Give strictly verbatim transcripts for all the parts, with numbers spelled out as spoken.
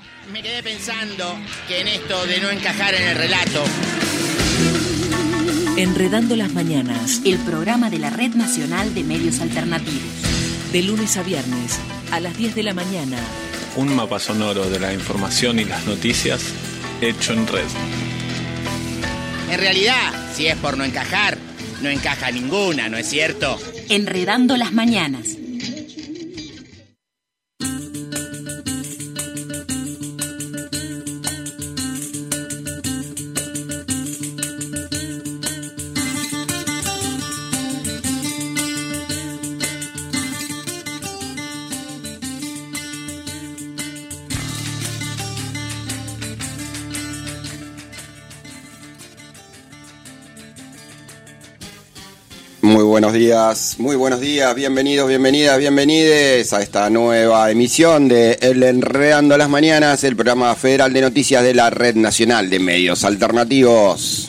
Me quedé pensando que en esto de no encajar en el relato. Enredando las mañanas. El programa de la Red Nacional de Medios Alternativos. De lunes a viernes, a las diez de la mañana. Un mapa sonoro de la información y las noticias hecho en red. En realidad, si es por no encajar, no encaja ninguna, ¿no es cierto? Enredando las mañanas. Muy buenos días, muy buenos días, bienvenidos, bienvenidas, bienvenides a esta nueva emisión de El Enredando las Mañanas, el programa federal de noticias de la Red Nacional de Medios Alternativos.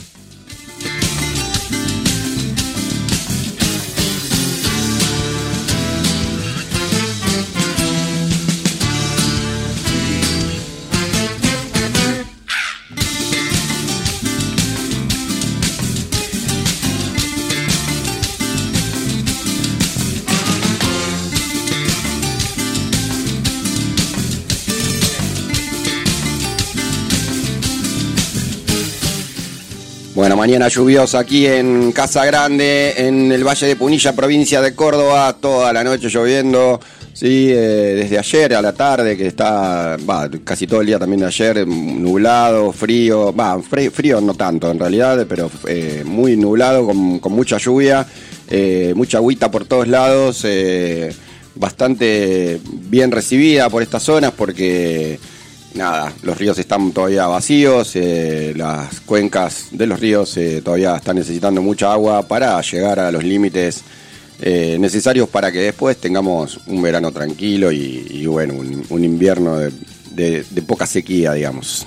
Bueno, mañana lluviosa aquí en Casa Grande, en el Valle de Punilla, provincia de Córdoba, toda la noche lloviendo, sí, eh, desde ayer a la tarde, que está, va, casi todo el día también de ayer, nublado, frío, va, frío, frío no tanto en realidad, pero eh, muy nublado, con, con mucha lluvia, eh, mucha agüita por todos lados, eh, bastante bien recibida por estas zonas porque... Nada, los ríos están todavía vacíos, eh, las cuencas de los ríos eh, todavía están necesitando mucha agua para llegar a los límites eh, necesarios para que después tengamos un verano tranquilo y, y bueno, un, un invierno de, de, de poca sequía, digamos.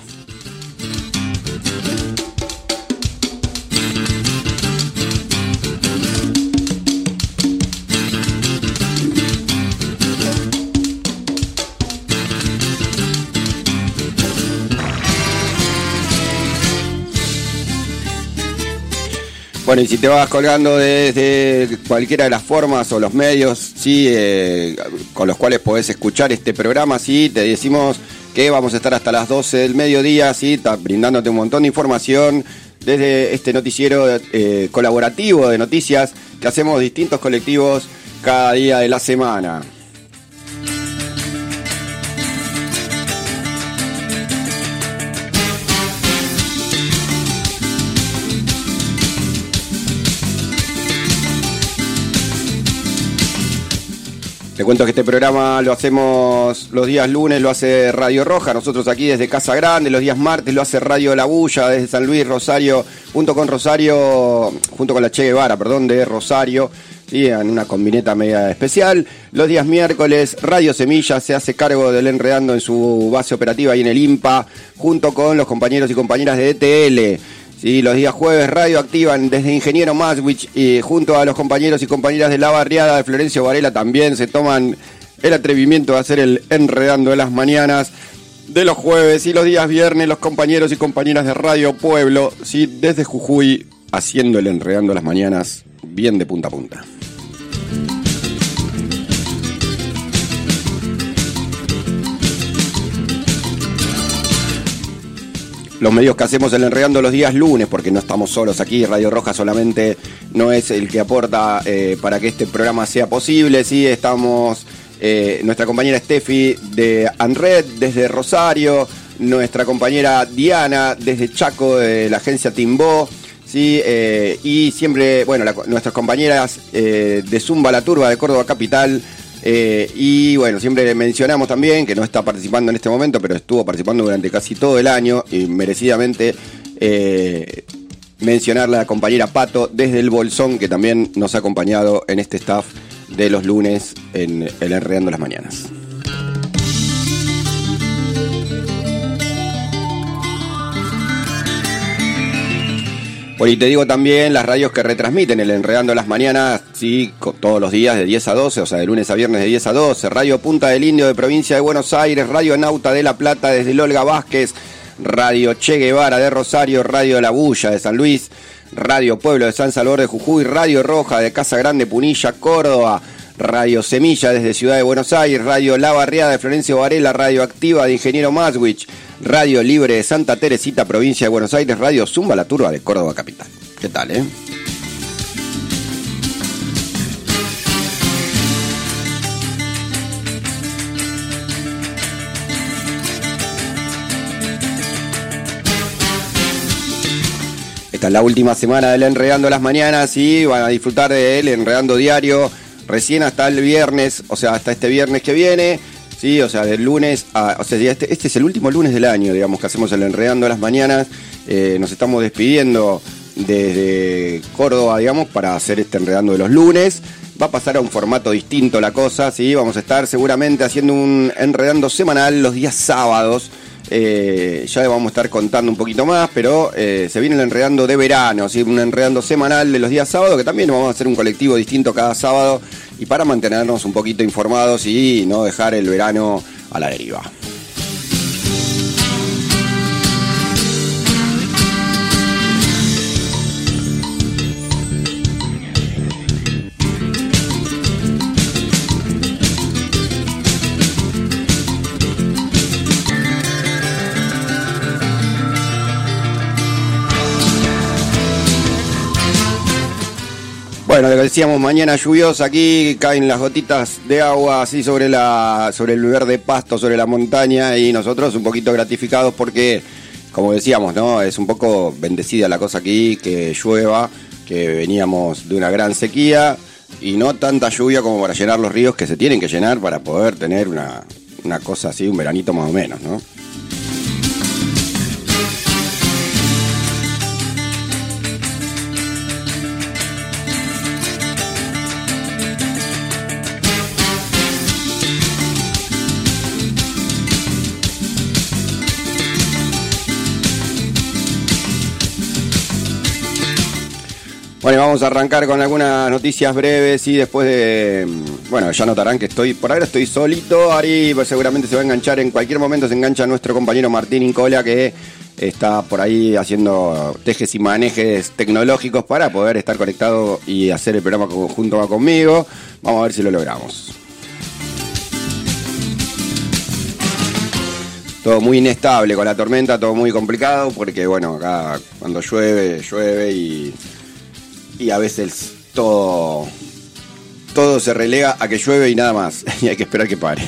Bueno, y si te vas colgando desde cualquiera de las formas o los medios, sí, eh, con los cuales podés escuchar este programa, sí, te decimos que vamos a estar hasta las doce del mediodía, sí, está brindándote un montón de información desde este noticiero eh, colaborativo de noticias que hacemos distintos colectivos cada día de la semana. Te cuento que este programa lo hacemos los días lunes, lo hace Radio Roja, nosotros aquí desde Casa Grande, los días martes lo hace Radio La Bulla desde San Luis, Rosario, junto con Rosario, junto con la Che Guevara, perdón, de Rosario, ¿sí? En una combineta media especial. Los días miércoles, Radio Semilla se hace cargo del Enredando en su base operativa ahí en el IMPA, junto con los compañeros y compañeras de E T L. Sí, los días jueves Radio Activan desde Ingeniero Maswich y junto a los compañeros y compañeras de la barriada de Florencio Varela también se toman el atrevimiento de hacer el Enredando de las Mañanas de los jueves, y los días viernes los compañeros y compañeras de Radio Pueblo, sí, desde Jujuy haciendo el Enredando de las Mañanas bien de punta a punta. Los medios que hacemos el Enredando los días lunes, porque no estamos solos aquí, Radio Roja solamente no es el que aporta eh, para que este programa sea posible, sí, estamos eh, nuestra compañera Steffi de Anred desde Rosario, nuestra compañera Diana desde Chaco de la agencia Timbó, sí, eh, y siempre, bueno, la, nuestras compañeras eh, de Zumba La Turba de Córdoba Capital. Eh, y bueno, siempre mencionamos también que no está participando en este momento, pero estuvo participando durante casi todo el año y merecidamente eh, mencionar a la compañera Pato desde el Bolsón, que también nos ha acompañado en este staff de los lunes en el Enredando las Mañanas. Bueno, y te digo también las radios que retransmiten el Enredando las Mañanas, sí, todos los días de diez a doce, o sea, de lunes a viernes de diez a doce. Radio Punta del Indio de Provincia de Buenos Aires, Radio Nauta de La Plata desde el Olga Vázquez, Radio Che Guevara de Rosario, Radio La Bulla de San Luis, Radio Pueblo de San Salvador de Jujuy, Radio Roja de Casa Grande, Punilla, Córdoba, Radio Semilla desde Ciudad de Buenos Aires, Radio La Barriada de Florencio Varela, Radio Activa de Ingeniero Maswich, Radio Libre de Santa Teresita, Provincia de Buenos Aires, Radio Zumba La Turba de Córdoba Capital. ¿Qué tal, eh? Esta es la última semana del Enredando las Mañanas y van a disfrutar de él, Enredando Diario, recién hasta el viernes, o sea, hasta este viernes que viene. Sí, o sea, del lunes a... O sea, este, este es el último lunes del año, digamos, que hacemos el Enredando las Mañanas. Eh, nos estamos despidiendo desde Córdoba, digamos, para hacer este Enredando de los lunes. Va a pasar a un formato distinto la cosa, ¿sí? Vamos a estar seguramente haciendo un Enredando semanal los días sábados. Eh, ya le vamos a estar contando un poquito más, pero eh, se viene el Enredando de verano, ¿sí? Un Enredando semanal de los días sábados, que también vamos a hacer un colectivo distinto cada sábado y para mantenernos un poquito informados y no dejar el verano a la deriva. Bueno, lo que decíamos, mañana lluviosa aquí, caen las gotitas de agua así sobre la sobre el verde pasto, sobre la montaña, y nosotros un poquito gratificados porque, como decíamos, ¿no? Es un poco bendecida la cosa aquí, que llueva, que veníamos de una gran sequía y no tanta lluvia como para llenar los ríos que se tienen que llenar para poder tener una, una cosa así, un veranito más o menos, ¿no? Bueno, vamos a arrancar con algunas noticias breves y después de... Bueno, ya notarán que estoy... Por ahora estoy solito, Ari pues seguramente se va a enganchar, en cualquier momento se engancha nuestro compañero Martín Incola, que está por ahí haciendo tejes y manejes tecnológicos para poder estar conectado y hacer el programa junto conmigo. Vamos a ver si lo logramos. Todo muy inestable con la tormenta, todo muy complicado, porque bueno, acá cuando llueve, llueve y... Y a veces todo, todo se relega a que llueve y nada más. Y hay que esperar que pare.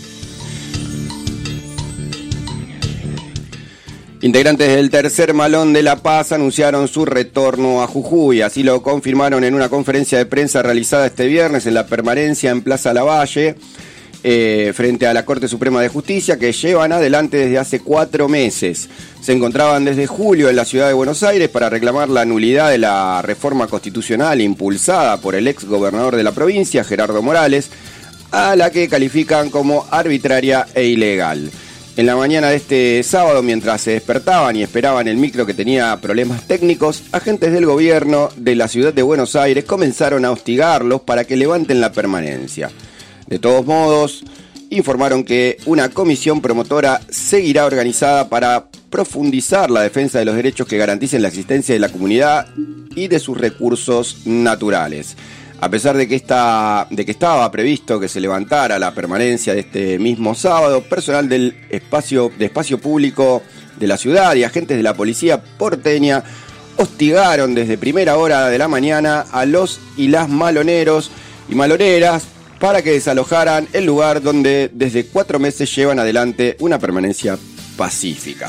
Integrantes del Tercer Malón de La Paz anunciaron su retorno a Jujuy. Así lo confirmaron en una conferencia de prensa realizada este viernes en la permanencia en Plaza Lavalle, eh, frente a la Corte Suprema de Justicia, que llevan adelante desde hace cuatro meses. Se encontraban desde julio en la ciudad de Buenos Aires para reclamar la nulidad de la reforma constitucional impulsada por el ex gobernador de la provincia, Gerardo Morales, a la que califican como arbitraria e ilegal. En la mañana de este sábado, mientras se despertaban y esperaban el micro que tenía problemas técnicos, agentes del gobierno de la ciudad de Buenos Aires comenzaron a hostigarlos para que levanten la permanencia. De todos modos, informaron que una comisión promotora seguirá organizada para profundizar la defensa de los derechos que garanticen la existencia de la comunidad y de sus recursos naturales. A pesar de que, esta, de que estaba previsto que se levantara la permanencia de este mismo sábado, personal del espacio, de espacio público de la ciudad y agentes de la policía porteña hostigaron desde primera hora de la mañana a los y las maloneros y maloneras para que desalojaran el lugar donde desde cuatro meses llevan adelante una permanencia pacífica.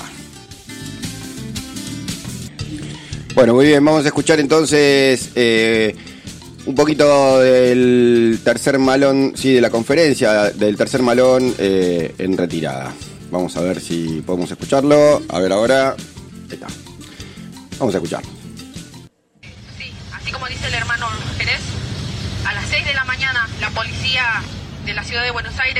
Bueno, muy bien, vamos a escuchar entonces eh, un poquito del tercer malón, sí, de la conferencia del tercer malón eh, en retirada. Vamos a ver si podemos escucharlo. A ver ahora. Ahí está. Vamos a escucharlo. Sí, así como dice el hermano Pérez, a las seis de la mañana la policía de la ciudad de Buenos Aires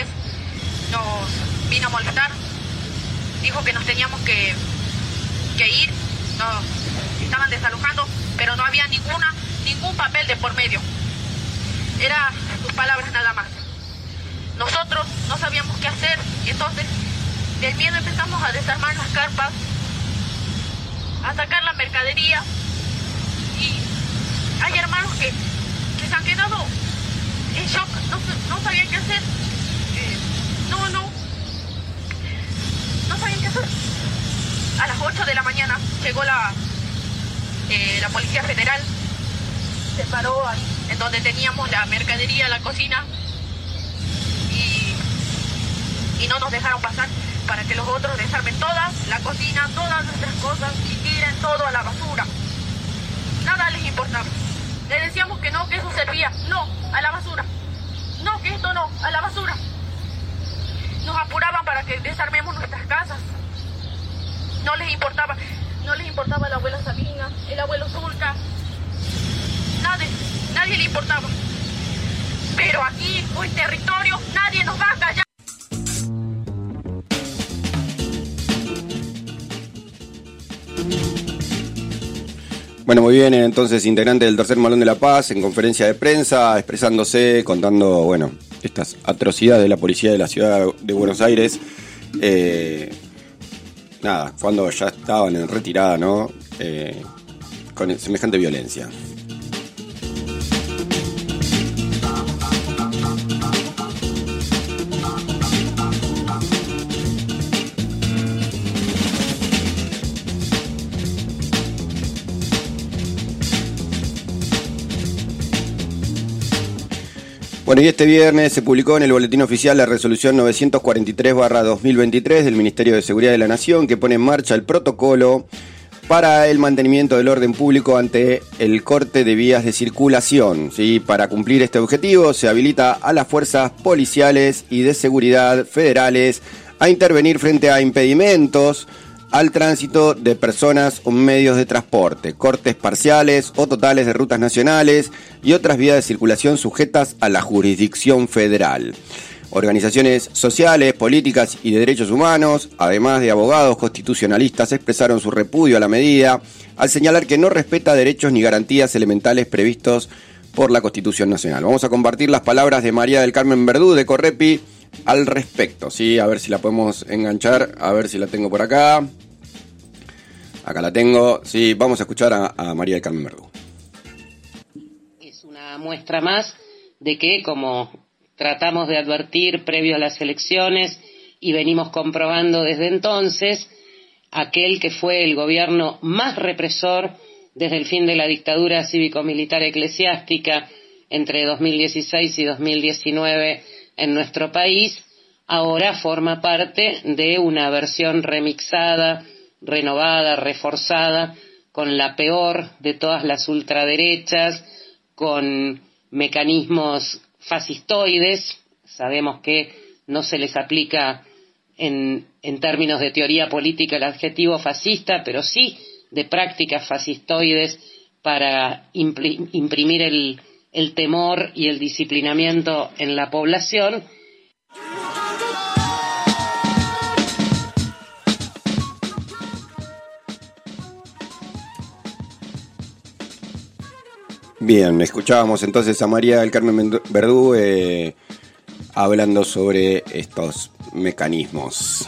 nos vino a molestar. Dijo que nos teníamos que, que ir nos estaban desalojando, pero no había ninguna, ningún papel de por medio. Era sus palabras nada más. Nosotros no sabíamos qué hacer, y entonces del miedo empezamos a desarmar las carpas, a sacar la mercadería, y hay hermanos que, que se han quedado en shock, no, no sabían qué hacer. Eh, no, no, no sabían qué hacer. A las ocho de la mañana llegó la, eh, la Policía Federal, se paró ahí, en donde teníamos la mercadería, la cocina, y, y no nos dejaron pasar para que los otros desarmen toda la cocina, todas nuestras cosas y tiren todo a la basura. Nada les importaba. Le decíamos que no, que eso servía. No, a la basura. No, que esto no, a la basura. Nos apuraban para que desarmemos nuestras casas. No les importaba, no les importaba la abuela Sabina, el abuelo Zulca. Nadie, nadie le importaba. Pero aquí, hoy territorio, nadie nos va a callar. Bueno, muy bien, entonces integrante del Tercer Malón de la Paz en conferencia de prensa, expresándose, contando, bueno, estas atrocidades de la policía de la ciudad de Buenos Aires. Eh, nada, cuando ya estaban en retirada, ¿no? Eh, con semejante violencia. Bueno, y este viernes se publicó en el Boletín Oficial la resolución novecientos cuarenta y tres barra dos mil veintitrés del Ministerio de Seguridad de la Nación, que pone en marcha el protocolo para el mantenimiento del orden público ante el corte de vías de circulación. ¿Sí? Para cumplir este objetivo se habilita a las fuerzas policiales y de seguridad federales a intervenir frente a impedimentos al tránsito de personas o medios de transporte, cortes parciales o totales de rutas nacionales y otras vías de circulación sujetas a la jurisdicción federal. Organizaciones sociales, políticas y de derechos humanos, además de abogados constitucionalistas, expresaron su repudio a la medida al señalar que no respeta derechos ni garantías elementales previstos por la Constitución Nacional. Vamos a compartir las palabras de María del Carmen Verdú de Correpi al respecto, ¿sí? A ver si la podemos enganchar, a ver si la tengo por acá. Acá la tengo, sí, vamos a escuchar a, a María del Carmen Verdú. Es una muestra más de que, como tratamos de advertir previo a las elecciones y venimos comprobando desde entonces, aquel que fue el gobierno más represor desde el fin de la dictadura cívico-militar eclesiástica entre dos mil dieciséis y dos mil diecinueve en nuestro país, ahora forma parte de una versión remixada, renovada, reforzada, con la peor de todas las ultraderechas, con mecanismos fascistoides. Sabemos que no se les aplica en, en términos de teoría política el adjetivo fascista, pero sí de prácticas fascistoides para impli- imprimir el, el temor y el disciplinamiento en la población. Bien, escuchábamos entonces a María del Carmen Verdú eh, hablando sobre estos mecanismos.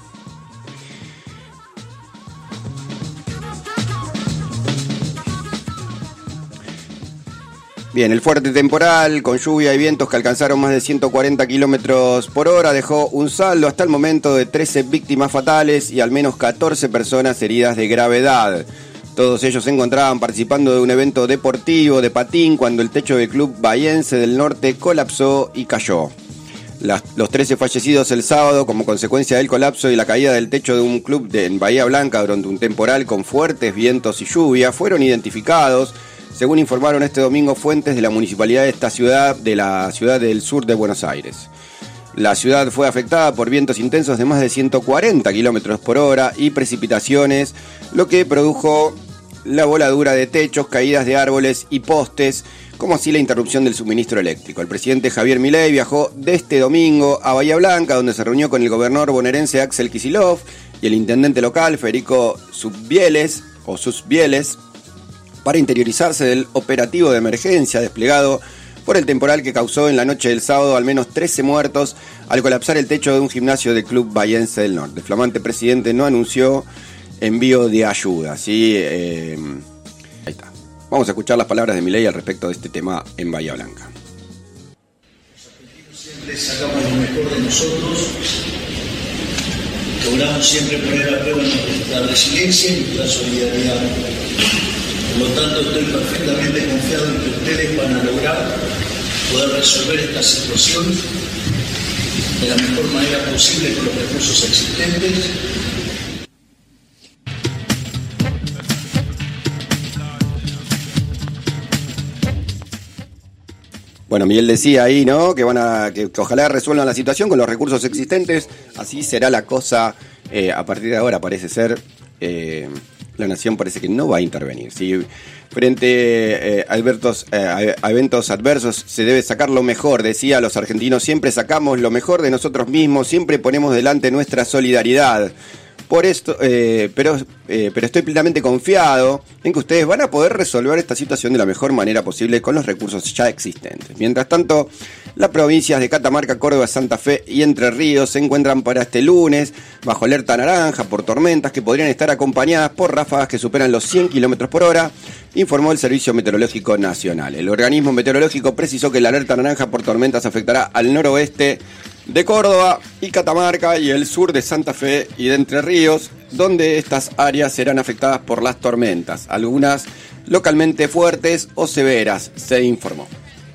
Bien, el fuerte temporal con lluvia y vientos que alcanzaron más de ciento cuarenta kilómetros por hora dejó un saldo hasta el momento de trece víctimas fatales y al menos catorce personas heridas de gravedad. Todos ellos se encontraban participando de un evento deportivo de patín cuando el techo del club bahiense del norte colapsó y cayó. Las, los trece fallecidos el sábado como consecuencia del colapso y la caída del techo de un club de, en Bahía Blanca durante un temporal con fuertes vientos y lluvia fueron identificados, según informaron este domingo fuentes de la municipalidad de esta ciudad, de la ciudad del sur de Buenos Aires. La ciudad fue afectada por vientos intensos de más de ciento cuarenta kilómetros por hora y precipitaciones, lo que produjo la voladura de techos, caídas de árboles y postes, como así la interrupción del suministro eléctrico. El presidente Javier Milei viajó de este domingo a Bahía Blanca, donde se reunió con el gobernador bonaerense Axel Kicillof y el intendente local Federico Zubbieles o sus bieles para interiorizarse del operativo de emergencia desplegado por el temporal que causó en la noche del sábado al menos trece muertos al colapsar el techo de un gimnasio del Club Bahiense del Norte. El flamante presidente no anunció envío de ayuda, ¿sí? Eh, ahí está. Vamos a escuchar las palabras de Milei al respecto de este tema en Bahía Blanca. Siempre sacamos lo mejor de nosotros, logramos siempre poner a prueba nuestra resiliencia y nuestra solidaridad. Por lo tanto, estoy perfectamente confiado en que ustedes van a lograr poder resolver esta situación de la mejor manera posible con los recursos existentes. Bueno, Miguel decía ahí, ¿no? Que van a que, que ojalá resuelvan la situación con los recursos existentes. Así será la cosa eh, a partir de ahora, parece ser. Eh, la nación parece que no va a intervenir. ¿Sí? Frente eh, a, advertos, eh, a eventos adversos se debe sacar lo mejor, decía. Los argentinos siempre sacamos lo mejor de nosotros mismos, siempre ponemos delante nuestra solidaridad. Por esto, eh, pero, eh, pero estoy plenamente confiado en que ustedes van a poder resolver esta situación de la mejor manera posible con los recursos ya existentes. Mientras tanto, las provincias de Catamarca, Córdoba, Santa Fe y Entre Ríos se encuentran para este lunes bajo alerta naranja por tormentas que podrían estar acompañadas por ráfagas que superan los cien kilómetros por hora, informó el Servicio Meteorológico Nacional. El organismo meteorológico precisó que la alerta naranja por tormentas afectará al noroeste de Córdoba y Catamarca y el sur de Santa Fe y de Entre Ríos, donde estas áreas serán afectadas por las tormentas, algunas localmente fuertes o severas, se informó.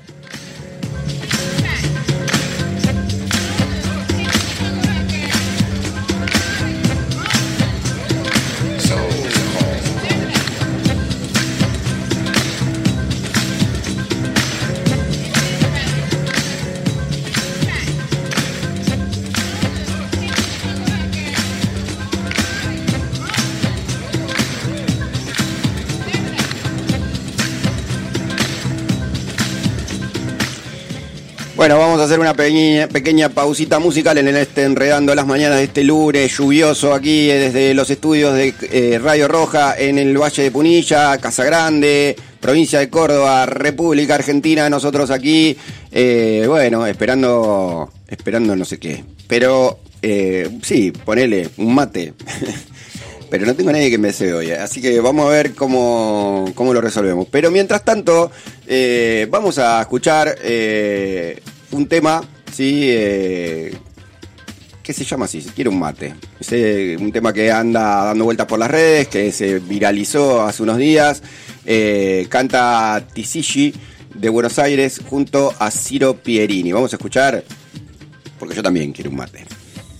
Bueno, vamos a hacer una pequeña, pequeña pausita musical en el este Enredando las Mañanas de este lunes lluvioso aquí desde los estudios de eh, Radio Roja en el Valle de Punilla, Casa Grande, provincia de Córdoba, República Argentina. Nosotros aquí, eh, bueno, esperando, esperando no sé qué. Pero, eh, sí, ponele un mate. Pero no tengo nadie que me desee hoy, así que vamos a ver cómo, cómo lo resolvemos. Pero mientras tanto, eh, vamos a escuchar eh, un tema, ¿sí? Eh, que se llama así, si quiere un mate. Es eh, un tema que anda dando vueltas por las redes, que se viralizó hace unos días. Eh, canta Tisishi de Buenos Aires junto a Ciro Pierini. Vamos a escuchar, porque yo también quiero un mate.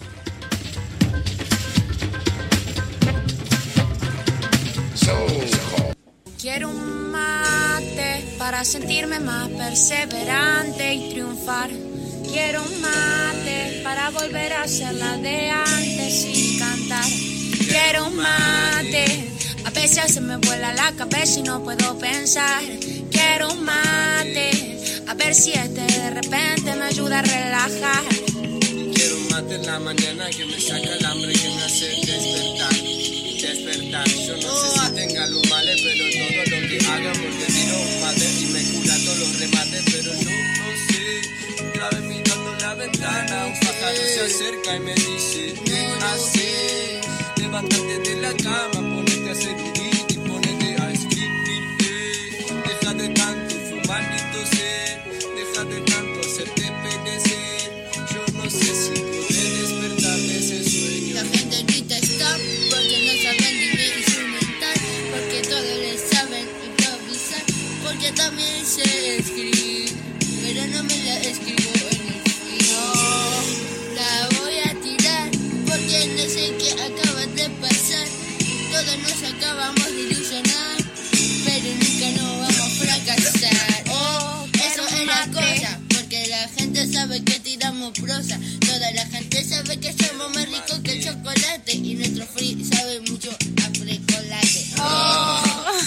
Quiero un mate para sentirme más perseverante y triunfar. Quiero un mate para volver a ser la de antes y cantar. Quiero un mate, a veces se me vuela la cabeza y no puedo pensar. Quiero un mate, a ver si este de repente me ayuda a relajar. Quiero un mate en la mañana que me saca el hambre, que me hace despertar. Despertar, yo no sé si tenga luz, vale, pero todo lo que haga porque tiro un mate y me cura todos los remates, pero yo no sé. Otra vez mirando la ventana, un pájaro se acerca y me dice así, levántate de la cama, ponete a hacer un beat y ponete a escribir. Deja de tanto fumar y toser, deja de tanto hacerte perecer. Yo no sé si podré despertar de ese sueño. La gente grita stop porque no saben vivir instrumental, porque todos les saben improvisar, porque también sé escribir, pero no me la escribo en el frío. La voy a tirar porque no sé qué acaba de pasar. Todos nos acabamos de ilusionar, pero nunca nos vamos a fracasar. Oh, eso es la cosa, porque la gente sabe que tiramos prosa. Toda la gente sabe que somos más ricos que el chocolate y nuestro free sabe mucho a frecolate. Oh.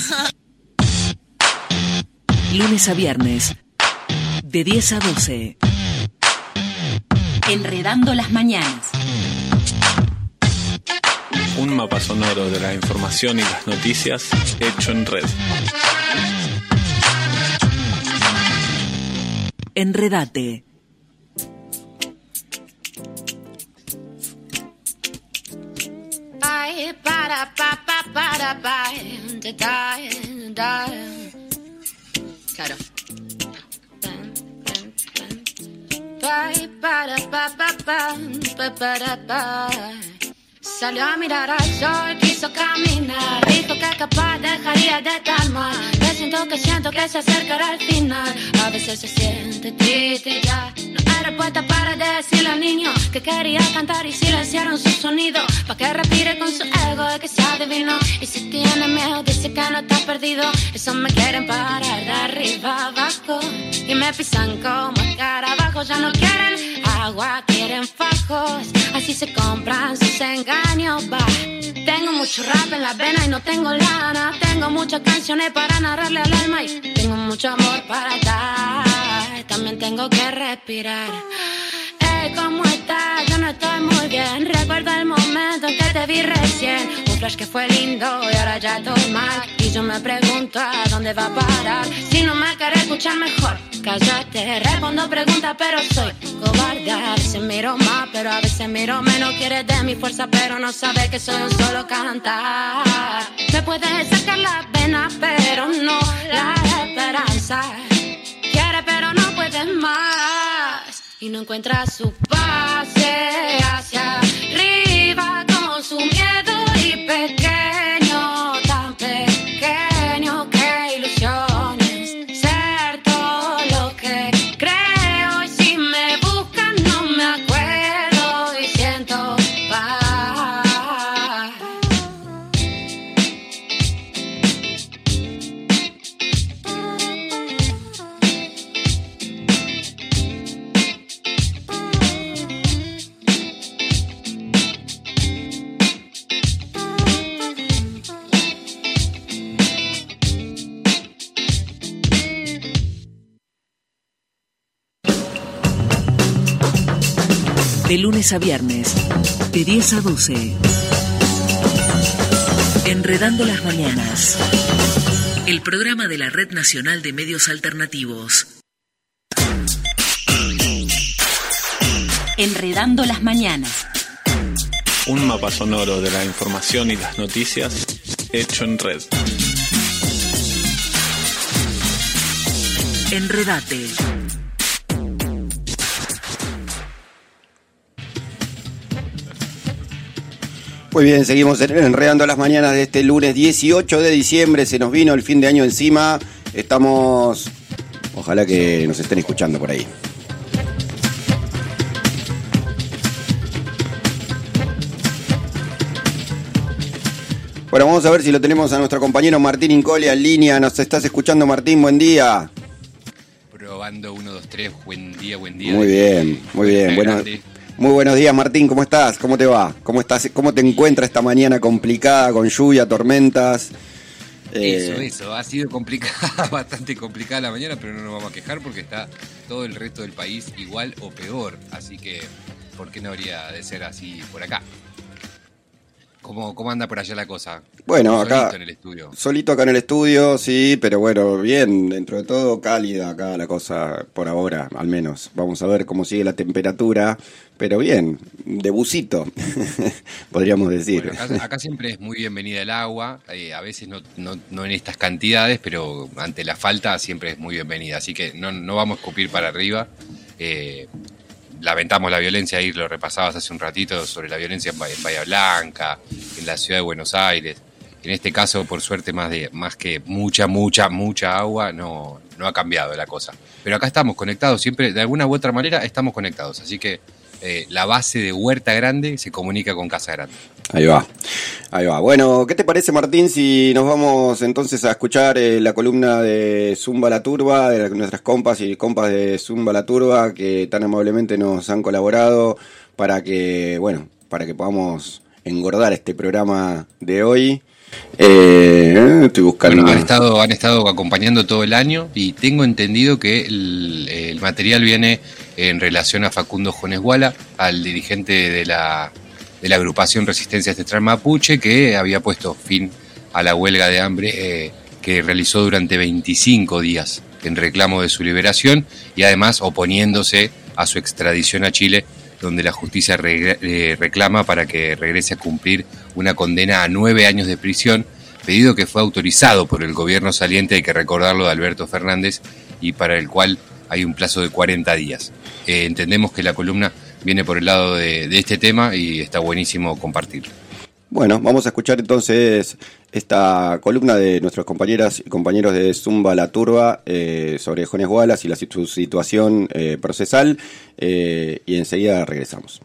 Lunes a viernes, de diez a doce. Enredando las Mañanas. Un mapa sonoro de la información y las noticias hecho en red. Enredate. Bye, para, pa, pa, para, bye, da, da, da. Claro. Bye, para, pa, pa, pa, pa, para, pa. Salió a mirar al sol, quiso caminar. Dijo que capaz dejaría de estar mal. Me siento que siento que se acercará al final. A veces se siente triste ya. No hay respuesta para decirle al niño que quería cantar y silenciaron su sonido. Pa' que respire con su ego de que sea divino. Y si tiene miedo dice que no está perdido. Eso me quieren parar de arriba abajo. Y me pisan como cara abajo. Ya no quieren agua, quieren fajos. Así se compran sus engaños. Va. Tengo mucho rap en la vena y no tengo lana. Tengo muchas canciones para narrarle al alma y tengo mucho amor para dar. También tengo que respirar. Hey, ¿cómo estás? Yo no estoy muy bien. Recuerdo el momento en que te vi recién. Un flash que fue lindo y ahora ya estoy mal. Y yo me pregunto a dónde va a parar. Si no me querés escuchar mejor, cállate. Respondo preguntas pero soy cobarde. A veces miro más pero a veces miro menos. Quieres de mi fuerza pero no sabes que soy un solo cantar. Me puedes sacar la pena pero no la esperanza. Quiere pero no puedes más. Y no encuentra su pase hacia arriba con su miedo y pequeño, tan pequeño que ilusiones ser todo lo que creo. Y si me buscan no me acuerdo y siento paz. De lunes a viernes, de diez a doce. Enredando las mañanas. El programa de la Red Nacional de Medios Alternativos. Enredando las mañanas. Un mapa sonoro de la información y las noticias hecho en red. Enredate. Muy bien, seguimos enredando las mañanas de este lunes dieciocho de diciembre. Se nos vino el fin de año encima. Estamos... Ojalá que nos estén escuchando por ahí. Bueno, vamos a ver si lo tenemos a nuestro compañero Martín Incoli en línea. ¿Nos estás escuchando, Martín? Buen día. Probando, uno, dos, tres. Buen día, buen día. Muy bien, muy bien. Bueno, muy buenos días, Martín. ¿Cómo estás? ¿Cómo te va? ¿Cómo estás? ¿Cómo te encuentras esta mañana complicada con lluvia, tormentas? Eh... Eso, eso. Ha sido complicada, bastante complicada la mañana, pero no nos vamos a quejar porque está todo el resto del país igual o peor. Así que, ¿por qué no habría de ser así por acá? ¿Cómo, ¿Cómo anda por allá la cosa? Bueno, solito acá... en el estudio. Solito acá en el estudio, sí, pero bueno, bien, dentro de todo cálida acá la cosa por ahora, al menos. Vamos a ver cómo sigue la temperatura, pero bien, de busito, podríamos decir. Bueno, acá, acá siempre es muy bienvenida el agua, eh, a veces no, no, no en estas cantidades, pero ante la falta siempre es muy bienvenida, así que no, no vamos a escupir para arriba. Eh, Lamentamos la violencia, ahí lo repasabas hace un ratito sobre la violencia en Bahía Blanca, en la ciudad de Buenos Aires. En este caso, por suerte, más de más que mucha, mucha, mucha agua, no, no ha cambiado la cosa. Pero acá estamos conectados, siempre, de alguna u otra manera, estamos conectados. Así que eh, la base de Huerta Grande se comunica con Casa Grande. Ahí va, ahí va. Bueno, ¿qué te parece, Martín, si nos vamos entonces a escuchar eh, la columna de Zumba la Turba, de nuestras compas y compas de Zumba la Turba, que tan amablemente nos han colaborado para que, bueno, para que podamos engordar este programa de hoy? Eh, estoy buscando. Bueno, han estado, han estado acompañando todo el año y tengo entendido que el, el material viene en relación a Facundo Jones Guala, al dirigente de la de la agrupación Resistencia Ancestral Mapuche, que había puesto fin a la huelga de hambre eh, que realizó durante veinticinco días en reclamo de su liberación y además oponiéndose a su extradición a Chile, donde la justicia re- eh, reclama para que regrese a cumplir una condena a nueve años de prisión, pedido que fue autorizado por el gobierno saliente, hay que recordarlo, de Alberto Fernández, y para el cual hay un plazo de cuarenta días. Eh, entendemos que la columna viene por el lado de, de este tema y está buenísimo compartirlo. Bueno, vamos a escuchar entonces esta columna de nuestros compañeras y compañeros de Zumba La Turba eh, sobre Jones Wallace y la, su situación eh, procesal, eh, y enseguida regresamos.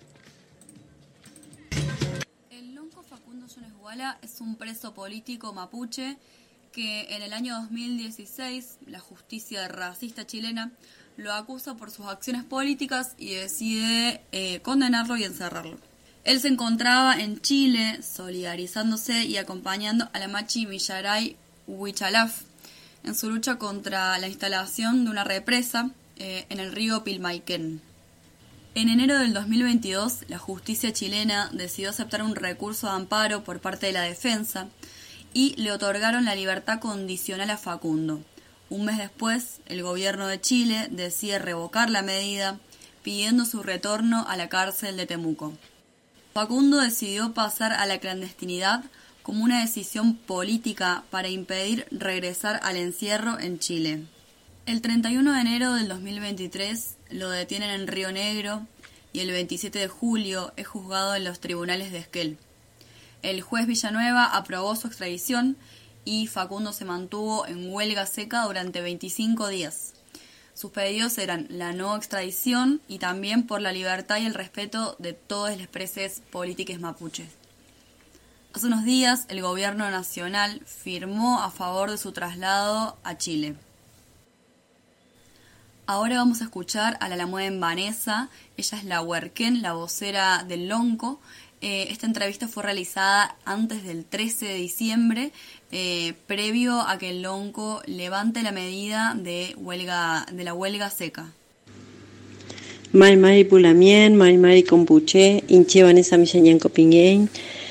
El lonco Facundo Jones Wallace es un preso político mapuche que en el año dos mil dieciséis la justicia racista chilena lo acusa por sus acciones políticas y decide eh, condenarlo y encerrarlo. Él se encontraba en Chile solidarizándose y acompañando a la Machi Millaray Huichalaf en su lucha contra la instalación de una represa eh, en el río Pilmaiquén. En enero del dos mil veintidós, la justicia chilena decidió aceptar un recurso de amparo por parte de la defensa y le otorgaron la libertad condicional a Facundo. Un mes después, el gobierno de Chile decide revocar la medida, pidiendo su retorno a la cárcel de Temuco. Facundo decidió pasar a la clandestinidad como una decisión política para impedir regresar al encierro en Chile. El treinta y uno de enero del dos mil veintitrés lo detienen en Río Negro y el veintisiete de julio es juzgado en los tribunales de Esquel. El juez Villanueva aprobó su extradición y Facundo se mantuvo en huelga seca durante veinticinco días. Sus pedidos eran la no extradición y también por la libertad y el respeto de todos los presos políticos mapuches. Hace unos días el gobierno nacional firmó a favor de su traslado a Chile. Ahora vamos a escuchar a la Lamueden Vanessa. Ella es la huerquén, la vocera del lonco. Eh, esta entrevista fue realizada antes del trece de diciembre, eh, previo a que el lonco levante la medida de huelga de la huelga seca. Mari Mari Pulamien, Mari Mari Compuché, Inche Vanessa Millañán Copinguén.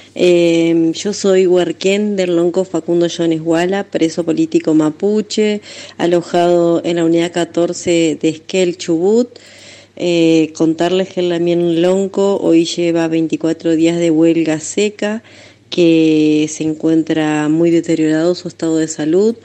Eh, yo soy huerquén del lonco Facundo Jones Wallace, preso político mapuche, alojado en la unidad catorce de Esquel, Chubut. Eh, contarles que el Lamien Lonco hoy lleva veinticuatro días de huelga seca, que se encuentra muy deteriorado su estado de salud,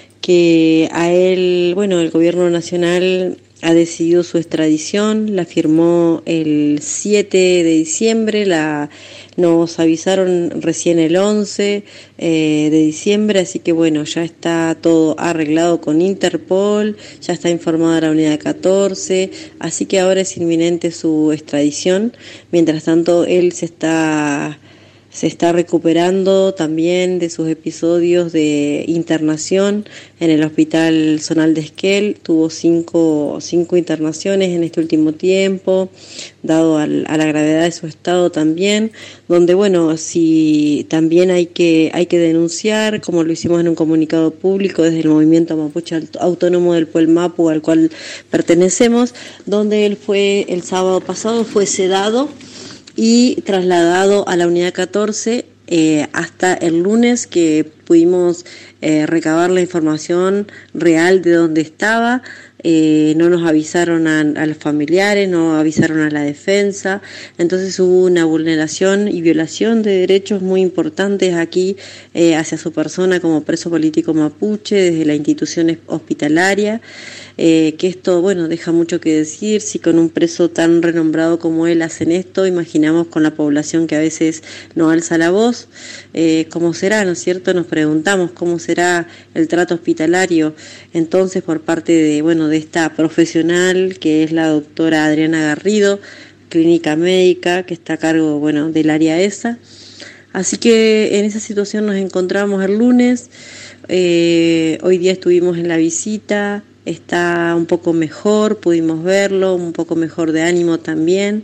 que a él, bueno, el gobierno nacional ha decidido su extradición, la firmó el siete de diciembre, la nos avisaron recién el once eh, de diciembre, así que bueno, ya está todo arreglado con Interpol, ya está informada la unidad catorce, así que ahora es inminente su extradición. Mientras tanto, él se está se está recuperando también de sus episodios de internación en el Hospital Zonal de Esquel. Tuvo cinco, cinco internaciones en este último tiempo, dado al, a la gravedad de su estado también, donde bueno, si también hay que, hay que denunciar, como lo hicimos en un comunicado público desde el Movimiento Mapuche Autónomo del Pueblo Mapu, al cual pertenecemos, donde él fue, el sábado pasado fue sedado y trasladado a la unidad catorce eh, hasta el lunes, que pudimos eh, recabar la información real de dónde estaba. Eh, no nos avisaron a, a los familiares, no avisaron a la defensa, entonces hubo una vulneración y violación de derechos muy importantes aquí eh, hacia su persona como preso político mapuche desde la institución hospitalaria. Eh, que esto, bueno, deja mucho que decir. Si con un preso tan renombrado como él hacen esto, imaginamos con la población que a veces no alza la voz, eh, ¿cómo será, no es cierto? Nos preguntamos cómo será el trato hospitalario entonces por parte de, bueno, de esta profesional que es la doctora Adriana Garrido, clínica médica, que está a cargo, bueno, del área esa. Así que en esa situación nos encontramos el lunes. Eh, hoy día estuvimos en la visita. Está un poco mejor, pudimos verlo, un poco mejor de ánimo también.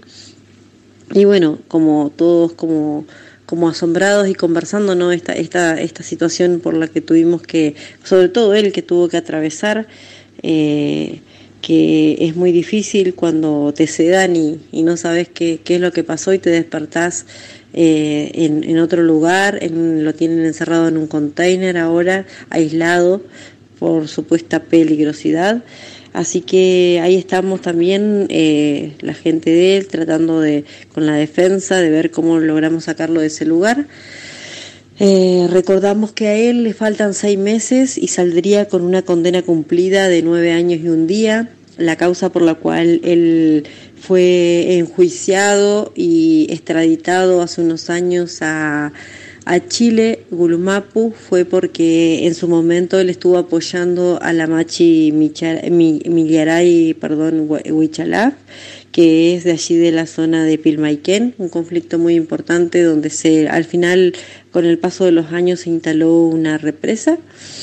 Y bueno, como todos como, como asombrados y conversando, ¿no? Esta, esta, esta situación por la que tuvimos que, sobre todo él que tuvo que atravesar, eh, que es muy difícil cuando te sedan y, y no sabes qué, qué es lo que pasó y te despertás eh, en, en otro lugar, en, lo tienen encerrado en un container ahora, aislado por supuesta peligrosidad. Así que ahí estamos también, eh, la gente de él, tratando de, con la defensa, de ver cómo logramos sacarlo de ese lugar. Eh, recordamos que a él le faltan seis meses y saldría con una condena cumplida de nueve años y un día. La causa por la cual él fue enjuiciado y extraditado hace unos años a, a Chile, Gulumapu, fue porque en su momento él estuvo apoyando a la Machi Miliaray, perdón, Huichalaf, que es de allí de la zona de Pilmaiquén, un conflicto muy importante donde se, al final, con el paso de los años, se instaló una represa.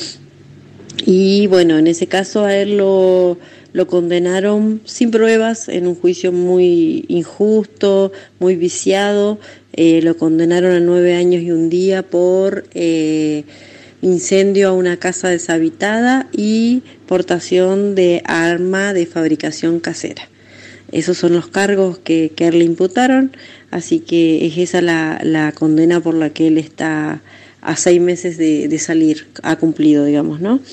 Y bueno, en ese caso a él lo, lo condenaron sin pruebas, en un juicio muy injusto, muy viciado. Eh, lo condenaron a nueve años y un día por eh, incendio a una casa deshabitada y portación de arma de fabricación casera. Esos son los cargos que, que a él le imputaron, así que es esa la, la condena por la que él está a seis meses de, de salir, ha cumplido, digamos, ¿no?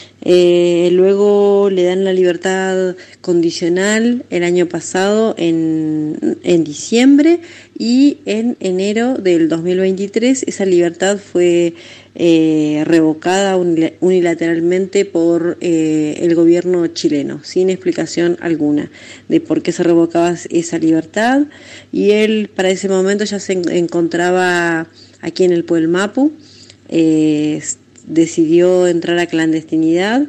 Eh, luego le dan la libertad condicional el año pasado en, en diciembre, y en enero del dos mil veintitrés esa libertad fue eh, revocada unilateralmente por eh, el gobierno chileno, sin explicación alguna de por qué se revocaba esa libertad. Y él para ese momento ya se encontraba aquí en el Puelmapu. Eh, decidió entrar a clandestinidad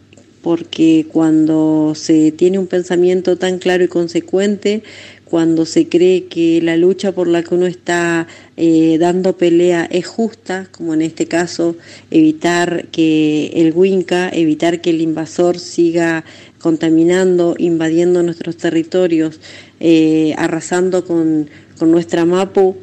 porque cuando se tiene un pensamiento tan claro y consecuente, cuando se cree que la lucha por la que uno está eh, dando pelea es justa, como en este caso evitar que el Huinca, evitar que el invasor siga contaminando, invadiendo nuestros territorios, eh, arrasando con, con nuestra Mapu,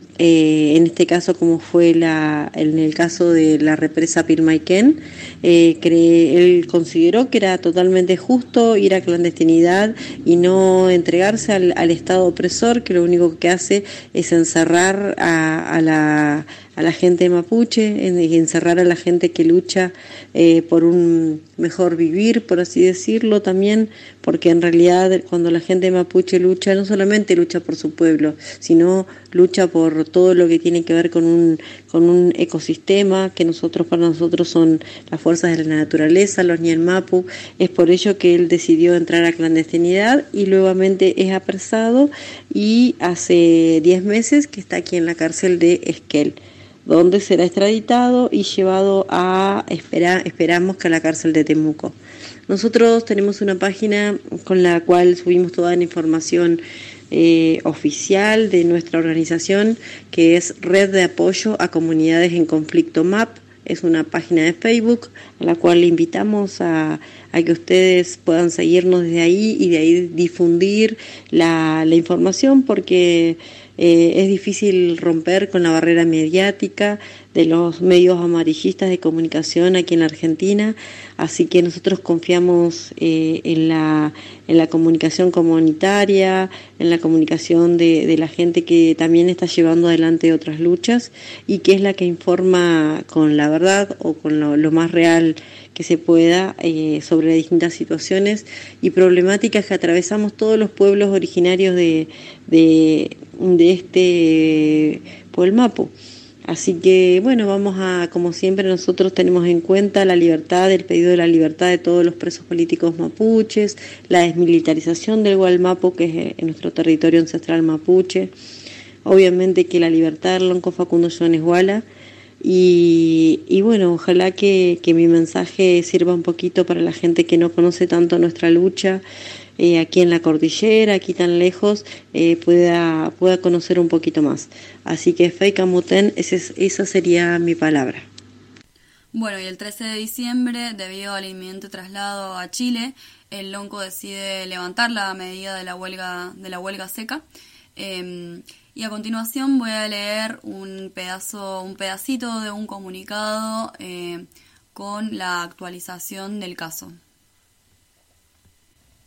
Eh, en este caso como fue la, en el caso de la represa Pilmaiquén, eh, cree, él consideró que era totalmente justo ir a clandestinidad y no entregarse al, al Estado opresor, que lo único que hace es encerrar a, a la a la gente mapuche, en, encerrar a la gente que lucha eh, por un mejor vivir, por así decirlo también, porque en realidad cuando la gente mapuche lucha, no solamente lucha por su pueblo, sino lucha por todo lo que tiene que ver con un, con un ecosistema, que nosotros para nosotros son las fuerzas de la naturaleza, los Ñelmapu. Es por ello que él decidió entrar a clandestinidad y nuevamente es apresado, y hace diez meses que está aquí en la cárcel de Esquel, donde será extraditado y llevado a, espera, esperamos que a la cárcel de Temuco. Nosotros tenemos una página con la cual subimos toda la información eh, oficial de nuestra organización, que es Red de Apoyo a Comunidades en Conflicto M A P. Es una página de Facebook a la cual le invitamos a, a que ustedes puedan seguirnos desde ahí y de ahí difundir la, la información, porque Eh, es difícil romper con la barrera mediática de los medios amarillistas de comunicación aquí en la Argentina, así que nosotros confiamos eh, en la en la comunicación comunitaria, en la comunicación de, de la gente que también está llevando adelante otras luchas y que es la que informa con la verdad o con lo, lo más real que se pueda eh, sobre las distintas situaciones y problemáticas que atravesamos todos los pueblos originarios de, de, de este Puelmapu. Así que, bueno, vamos a, como siempre, nosotros tenemos en cuenta la libertad, el pedido de la libertad de todos los presos políticos mapuches, la desmilitarización del Gualmapu, que es en nuestro territorio ancestral mapuche, obviamente que la libertad del Lonco Facundo Jones Huala, y, y bueno, ojalá que, que mi mensaje sirva un poquito para la gente que no conoce tanto nuestra lucha, Eh, aquí en la cordillera, aquí tan lejos, eh, pueda, pueda conocer un poquito más. Así que Feika Muten, ese, esa sería mi palabra. Bueno, y el trece de diciembre, debido al inminente traslado a Chile, el Lonco decide levantar la medida de la huelga, de la huelga seca. Eh, y a continuación voy a leer un pedazo, un pedacito de un comunicado eh, con la actualización del caso.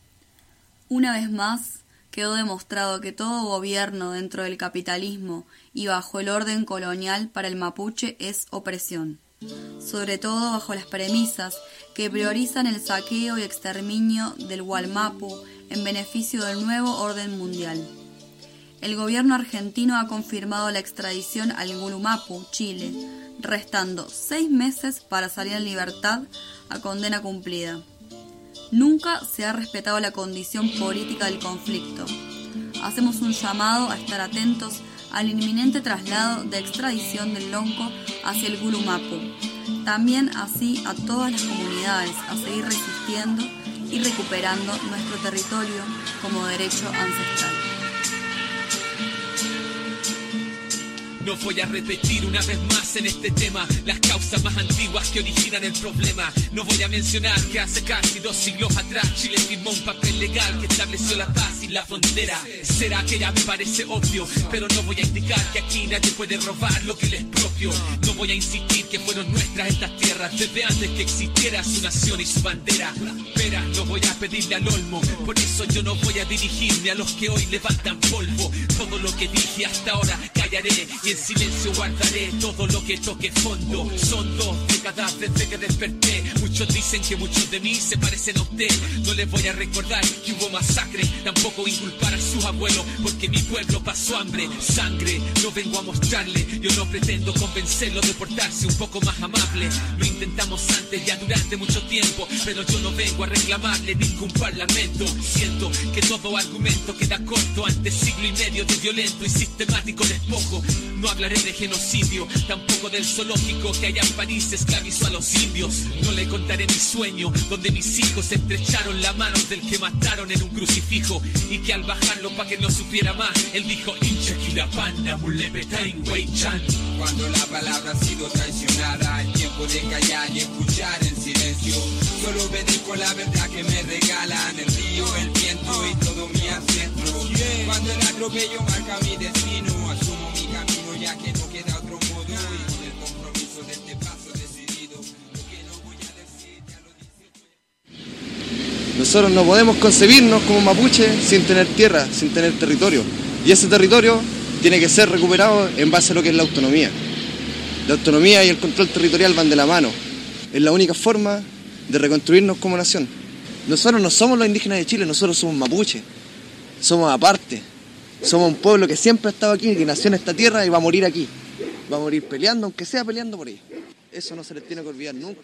Una vez más, quedó demostrado que todo gobierno dentro del capitalismo y bajo el orden colonial para el mapuche es opresión, sobre todo bajo las premisas que priorizan el saqueo y exterminio del Gualmapu en beneficio del nuevo orden mundial. El gobierno argentino ha confirmado la extradición al Gulumapu, Chile, restando seis meses para salir en libertad a condena cumplida. Nunca se ha respetado la condición política del conflicto. Hacemos un llamado a estar atentos al inminente traslado de extradición del Lonco hacia el Gulumapu. También así a todas las comunidades a seguir resistiendo y recuperando nuestro territorio como derecho ancestral. No voy a repetir una vez más en este tema las causas más antiguas que originan el problema. No voy a mencionar que hace casi dos siglos atrás Chile firmó un papel legal que estableció la paz y la frontera. Será que ya me parece obvio, pero no voy a indicar que aquí nadie puede robar lo que le es propio. No voy a insistir que fueron nuestras estas tierras desde antes que existiera su nación y su bandera. Pero no voy a pedirle al olmo, por eso yo no voy a dirigirme a los que hoy levantan polvo. Todo lo que dije hasta ahora callaré y en silencio guardaré todo lo que toque fondo. Son dos décadas desde que desperté. Muchos dicen que muchos de mí se parecen a usted. No les voy a recordar que hubo masacre, tampoco inculpar a sus abuelos, porque mi pueblo pasó hambre, sangre. No vengo a mostrarle, yo no pretendo convencerlo de portarse un poco más amable. Lo intentamos antes ya durante mucho tiempo, pero yo no vengo a reclamarle ningún parlamento. Siento que todo argumento queda corto ante siglo y medio de violento y sistemático despojo. No hablaré de genocidio, tampoco del zoológico que allá en París esclavizó a los indios. No le contaré mi sueño, donde mis hijos estrecharon la mano del que mataron en un crucifijo, y que al bajarlo pa' que no supiera más, él dijo hincha Quilapanda, Mulepetain, Weichan. Cuando la palabra ha sido traicionada, es tiempo de callar y escuchar en silencio. Solo obedezco la verdad que me regalan el río, el viento y todo mi ancestro. Cuando el atropello marca mi destino, asumo mi camino ya que no queda otro modo. Y con el compromiso de este paso decidido, lo que no voy a decir ya lo dice. Nosotros no podemos concebirnos como mapuche sin tener tierra, sin tener territorio. Y ese territorio tiene que ser recuperado en base a lo que es la autonomía. La autonomía y el control territorial van de la mano. Es la única forma de reconstruirnos como nación. Nosotros no somos los indígenas de Chile, nosotros somos mapuche. Somos aparte. Somos un pueblo que siempre ha estado aquí, que nació en esta tierra y va a morir aquí. Va a morir peleando, aunque sea peleando por ella. Eso no se les tiene que olvidar nunca.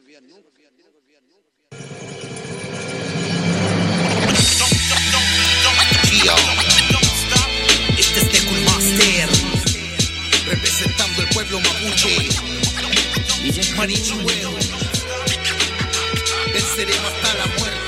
Este es The Cool Master, representando el pueblo mapuche. Marichuelo, venceremos hasta la muerte.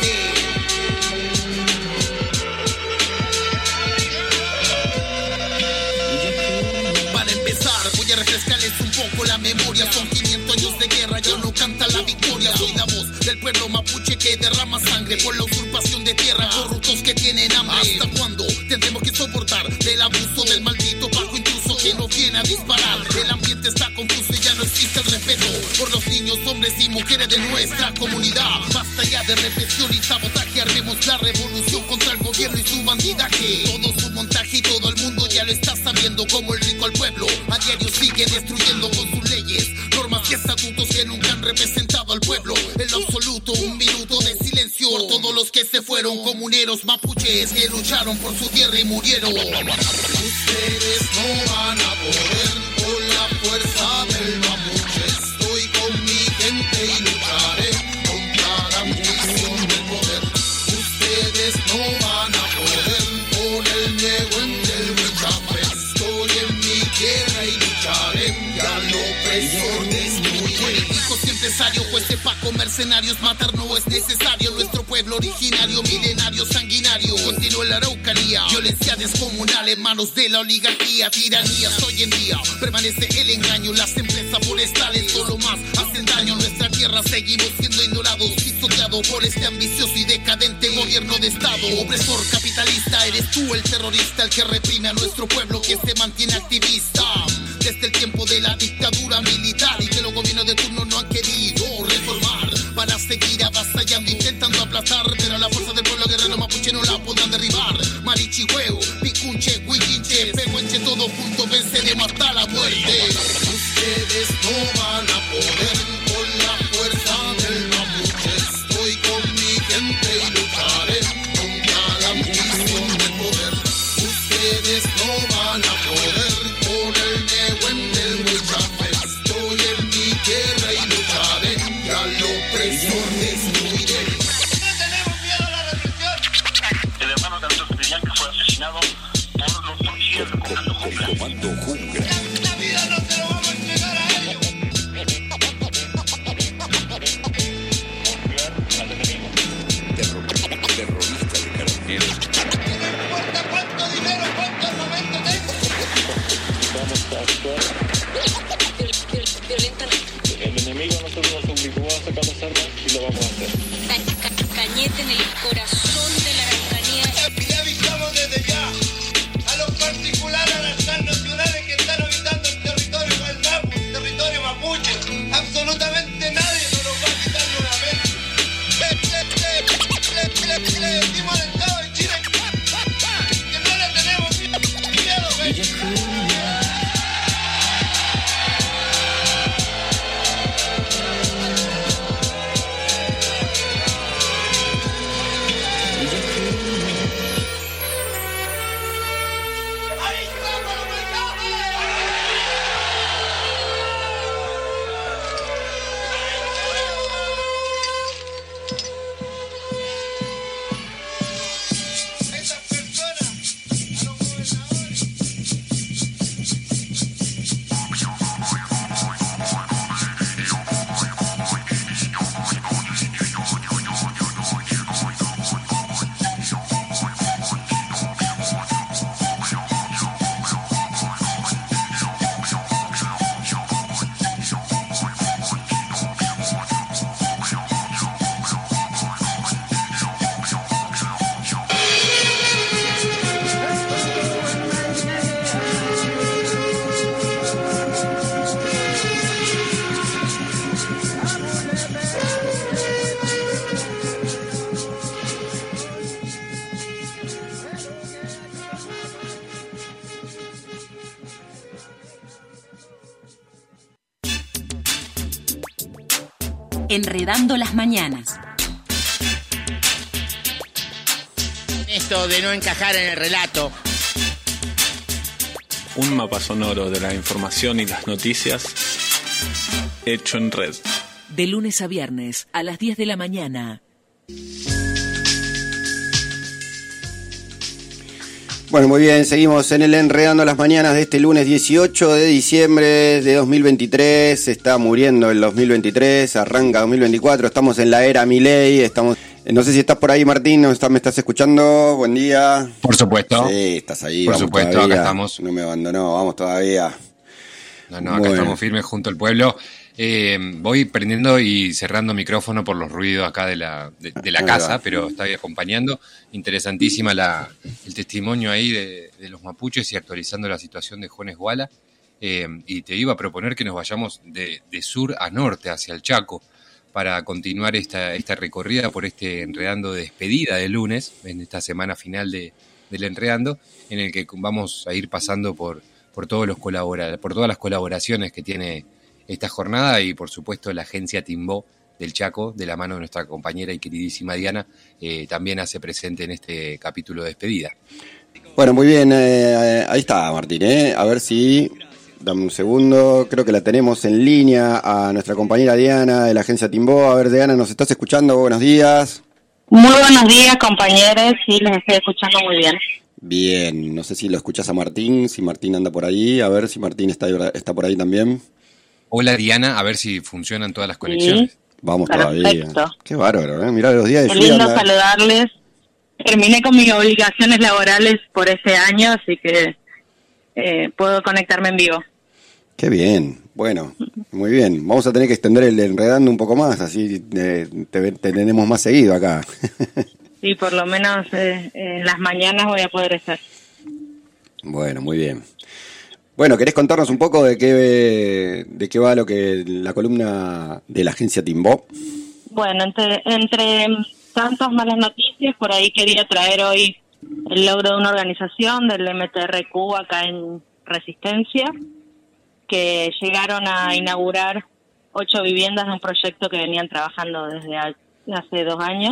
Para empezar, voy a refrescarles un poco la memoria. Son quinientos años de guerra, ya no canta la victoria. Soy la voz del pueblo mapuche que derrama sangre por la usurpación de tierra, corruptos que tienen hambre. ¿Hasta cuándo tendremos que soportar el abuso del maldito Paco intruso que nos viene a disparar? El ambiente está confuso y ya no existe el respeto por los niños, hombres y mujeres de nuestra comunidad. Basta ya de represión y sabotaje, armemos la revolución contra el gobierno y su bandidaje. Todo su montaje y todo el mundo ya lo está sabiendo, como el rico al pueblo a diario sigue destruyendo con sus leyes, normas y estatutos que nunca han representado al pueblo en lo absoluto. Un minuto de silencio por todos los que se fueron, comuneros mapuches que lucharon por su tierra y murieron. Ustedes no van a poder con la fuerza del mapuche. Estoy con mi gente y lucharé contra la ambición del poder. Ustedes no van a poder con el miedo entre el rechazo. Estoy en mi tierra y lucharé y al opresor destruiré. Hijos y empresarios, jueces, Paco, mercenarios, matar no es necesario. Nuestro pueblo originario, milenario, sanguinario, continúa en la Araucanía. Violencia descomunal en manos de la oligarquía, tiranías hoy en día. Permanece el engaño, las empresas forestales solo más hacen daño a nuestra tierra. Seguimos siendo ignorados, pisoteados por este ambicioso y decadente gobierno de estado. Opresor capitalista, eres tú el terrorista, el que reprime a nuestro pueblo que se mantiene activista. Desde el tiempo de la dictadura militar y que los gobiernos de turno no han querido reformar, para seguir avasallando, intentando aplastar, pero la fuerza del pueblo guerrero mapuche no la El enemigo a nosotros nos obligó a sacar las armas y lo vamos a hacer. Cañete en el corazón de la Araucanía. Y avisamos desde ya a los particulares, a las transnacionales que están habitando el territorio del Mapu, el territorio mapuche. Absolutamente nadie nos lo va a quitar nuevamente. Le, le, le, le, le, le decimos al Estado de Chile que no le tenemos miedo, ¿ves? Enredando las mañanas. Esto de no encajar en el relato. Un mapa sonoro de la información y las noticias hecho en red. De lunes a viernes a las diez de la mañana. Bueno, muy bien, seguimos en el Enredando las Mañanas de este lunes dieciocho de diciembre de dos mil veintitrés. Está muriendo el dos mil veintitrés, arranca dos mil veinticuatro, estamos en la era Milei, estamos... No sé si estás por ahí, Martín, ¿no estás, me estás escuchando? Buen día. Por supuesto. Sí, estás ahí. Por vamos supuesto, todavía. acá estamos. No me abandonó, vamos todavía. No, no, acá Bueno. estamos firmes junto al pueblo. Eh, voy prendiendo y cerrando micrófono por los ruidos acá de la, de, de la Ahí casa, va. pero estoy acompañando. Interesantísima la, el testimonio ahí de, de los mapuches y actualizando la situación de Juan Esguala. Eh, y te iba a proponer que nos vayamos de, de sur a norte, hacia el Chaco, para continuar esta, esta recorrida por este Enredando de despedida de lunes, en esta semana final de, del Enredando, en el que vamos a ir pasando por, por, todos los colabora, por todas las colaboraciones que tiene esta jornada y por supuesto la agencia Timbó del Chaco, de la mano de nuestra compañera y queridísima Diana, eh, también hace presente en este capítulo de despedida. Bueno, muy bien, eh, ahí está Martín, ¿eh? A ver si... Dame un segundo, creo que la tenemos en línea a nuestra compañera Diana de la agencia Timbó. A ver, Diana, ¿nos estás escuchando? Buenos días. Muy buenos días, compañeros. Sí, les estoy escuchando muy bien. Bien, no sé si lo escuchás a Martín, si Martín anda por ahí. A ver si Martín está, está por ahí también. Hola, Diana, a ver si funcionan todas las conexiones. Sí, Vamos perfecto. todavía. Qué bárbaro, ¿eh? Mirá los días de Qué lluvia. lindo anda- saludarles. Terminé con mis obligaciones laborales por este año, así que eh, puedo conectarme en vivo. Qué bien, bueno, muy bien. Vamos a tener que extender el Enredando un poco más, así eh, te, te tenemos más seguido acá. Sí, por lo menos eh, en las mañanas voy a poder estar. Bueno, muy bien. Bueno, ¿querés contarnos un poco de qué de qué va lo que la columna de la agencia Timbó? Bueno, entre, entre tantas malas noticias, por ahí quería traer hoy el logro de una organización del M T R Q acá en Resistencia, que llegaron a inaugurar ocho viviendas de un proyecto que venían trabajando desde ha- hace dos años.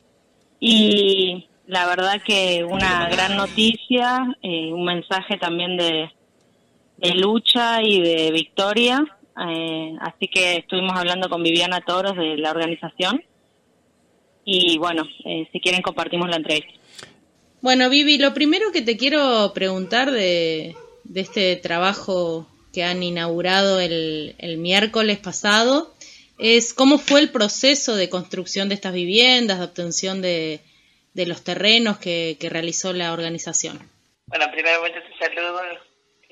Y la verdad que una gran noticia, eh, un mensaje también de, de lucha y de victoria. Eh, así que estuvimos hablando con Viviana Toros de la organización. Y bueno, eh, si quieren compartimos la entrevista. Bueno, Vivi, lo primero que te quiero preguntar de, de este trabajo que han inaugurado el, el miércoles pasado es cómo fue el proceso de construcción de estas viviendas, de obtención de, de los terrenos que, que realizó la organización. Bueno, primeramente te saludo. Eh,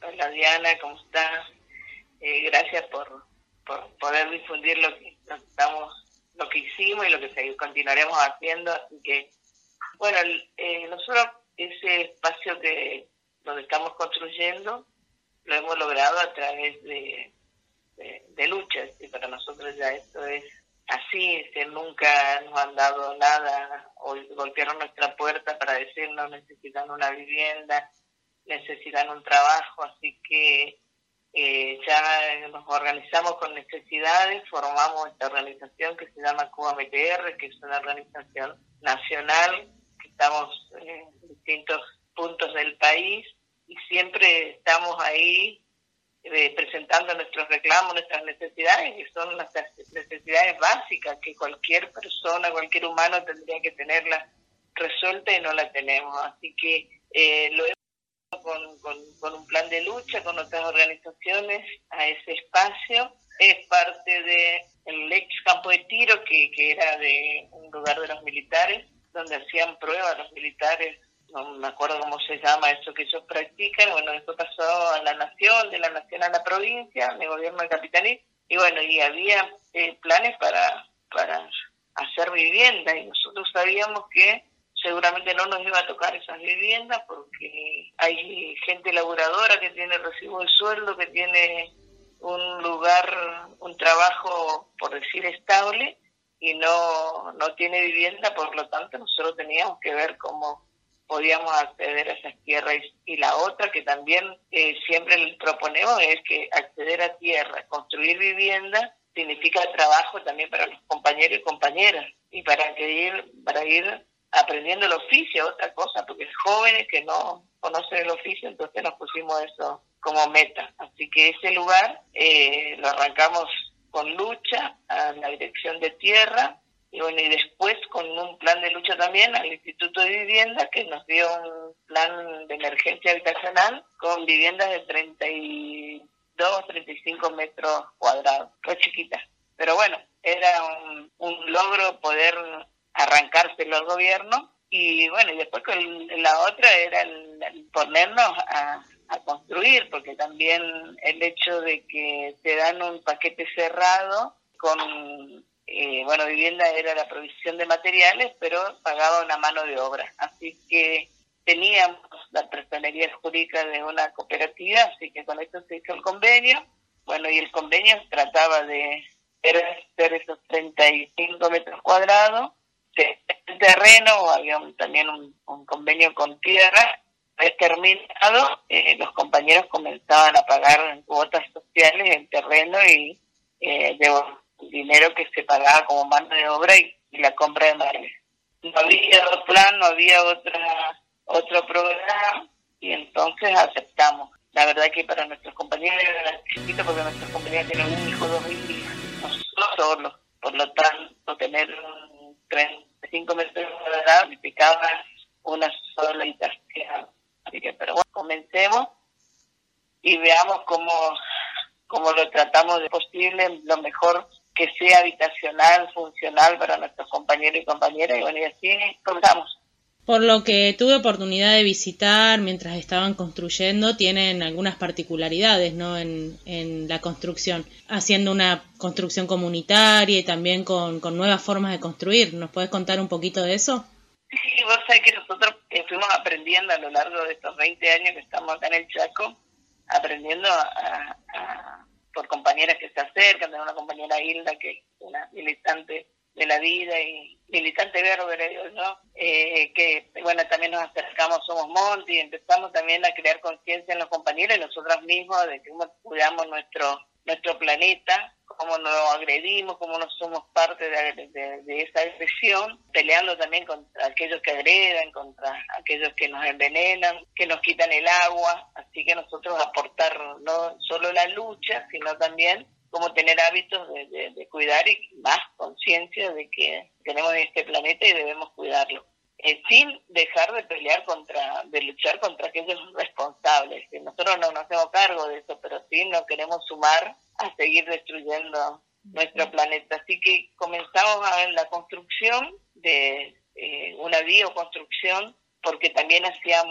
Hola Diana, ¿cómo estás? Eh, gracias por, por poder difundir lo que, lo que estamos, lo que hicimos y lo que seguir, continuaremos haciendo. Así que, bueno, eh, nosotros ese espacio que donde estamos construyendo lo hemos logrado a través de, de, de luchas, y para nosotros ya esto es así, que nunca nos han dado nada o golpearon nuestra puerta para decirnos necesitan una vivienda, necesitan un trabajo, así que eh, ya nos organizamos con necesidades, formamos esta organización que se llama Cuba M T R, que es una organización nacional, que estamos en distintos puntos del país y siempre estamos ahí eh, presentando nuestros reclamos, nuestras necesidades, que son nuestras necesidades básicas que cualquier persona, cualquier humano tendría que tenerla resuelta y no la tenemos, así que eh, lo hemos Con, con, con un plan de lucha con otras organizaciones a ese espacio. Es parte de el ex campo de tiro que, que era de un lugar de los militares, donde hacían pruebas los militares, no me acuerdo cómo se llama eso que ellos practican. Bueno, después pasó a la nación, de la nación a la provincia, de gobierno de Capitaní, y bueno, y había eh, planes para, para hacer vivienda, y nosotros sabíamos que seguramente no nos iba a tocar esas viviendas porque hay gente laburadora que tiene recibo de sueldo, que tiene un lugar, un trabajo, por decir, estable, y no, no tiene vivienda, por lo tanto nosotros teníamos que ver cómo podíamos acceder a esas tierras. Y la otra que también eh, siempre les proponemos es que acceder a tierra, construir vivienda, significa trabajo también para los compañeros y compañeras, y para que ir, para ir aprendiendo el oficio, otra cosa, porque jóvenes que no conocen el oficio, entonces nos pusimos eso como meta. Así que ese lugar eh, lo arrancamos con lucha a la dirección de tierra, y bueno, y después con un plan de lucha también al Instituto de Vivienda, que nos dio un plan de emergencia habitacional con viviendas de treinta y dos, treinta y cinco metros cuadrados, fue chiquita. Pero bueno, era un, un logro poder arrancárselo al gobierno, y bueno, y después con la otra era el, el ponernos a, a construir, porque también el hecho de que te dan un paquete cerrado con, eh, bueno, vivienda era la provisión de materiales, pero pagaba una mano de obra, así que teníamos la personería jurídica de una cooperativa, así que con esto se hizo el convenio. Bueno, y el convenio trataba de hacer esos treinta y cinco metros cuadrados el terreno, había un, también un, un convenio con tierra. Es terminado, eh, los compañeros comenzaban a pagar cuotas sociales en terreno y eh, de dinero que se pagaba como mano de obra y, y la compra de materiales. No había otro plan, no había otra otro programa, y entonces aceptamos. La verdad que para nuestros compañeros era chiquito, porque nuestros compañeros tienen un hijo, dos hijas, nosotros solos, por lo tanto tener un treinta y cinco metros cuadrados significaba una sola habitación. Así que, pero bueno, comencemos y veamos cómo, cómo lo tratamos de posible, lo mejor que sea habitacional, funcional para nuestros compañeros y compañeras, y bueno, y así comenzamos. Por lo que tuve oportunidad de visitar mientras estaban construyendo, tienen algunas particularidades, ¿no?, en, en la construcción, haciendo una construcción comunitaria y también con, con nuevas formas de construir. ¿Nos puedes contar un poquito de eso? Sí, vos sabés que nosotros eh, fuimos aprendiendo a lo largo de estos veinte años que estamos acá en el Chaco, aprendiendo a, a, por compañeras que se acercan. Tengo una compañera Hilda, que es una militante de la vida y militante verde, le digo yo, eh, que bueno, también nos acercamos, somos Monti, y empezamos también a crear conciencia en los compañeros y nosotros mismos de cómo cuidamos nuestro nuestro planeta, cómo nos agredimos, cómo no somos parte de, de, de esa agresión, peleando también contra aquellos que agredan, contra aquellos que nos envenenan, que nos quitan el agua. Así que nosotros aportar no solo la lucha, sino también cómo tener hábitos de, de, de cuidar y más conciencia de que tenemos este planeta y debemos cuidarlo. Eh, sin dejar de pelear contra, de luchar contra aquellos responsables. Que nosotros no nos hacemos cargo de eso, pero sí no queremos sumar a seguir destruyendo nuestro planeta. Así que comenzamos a ver la construcción de eh, una bioconstrucción, porque también hacíamos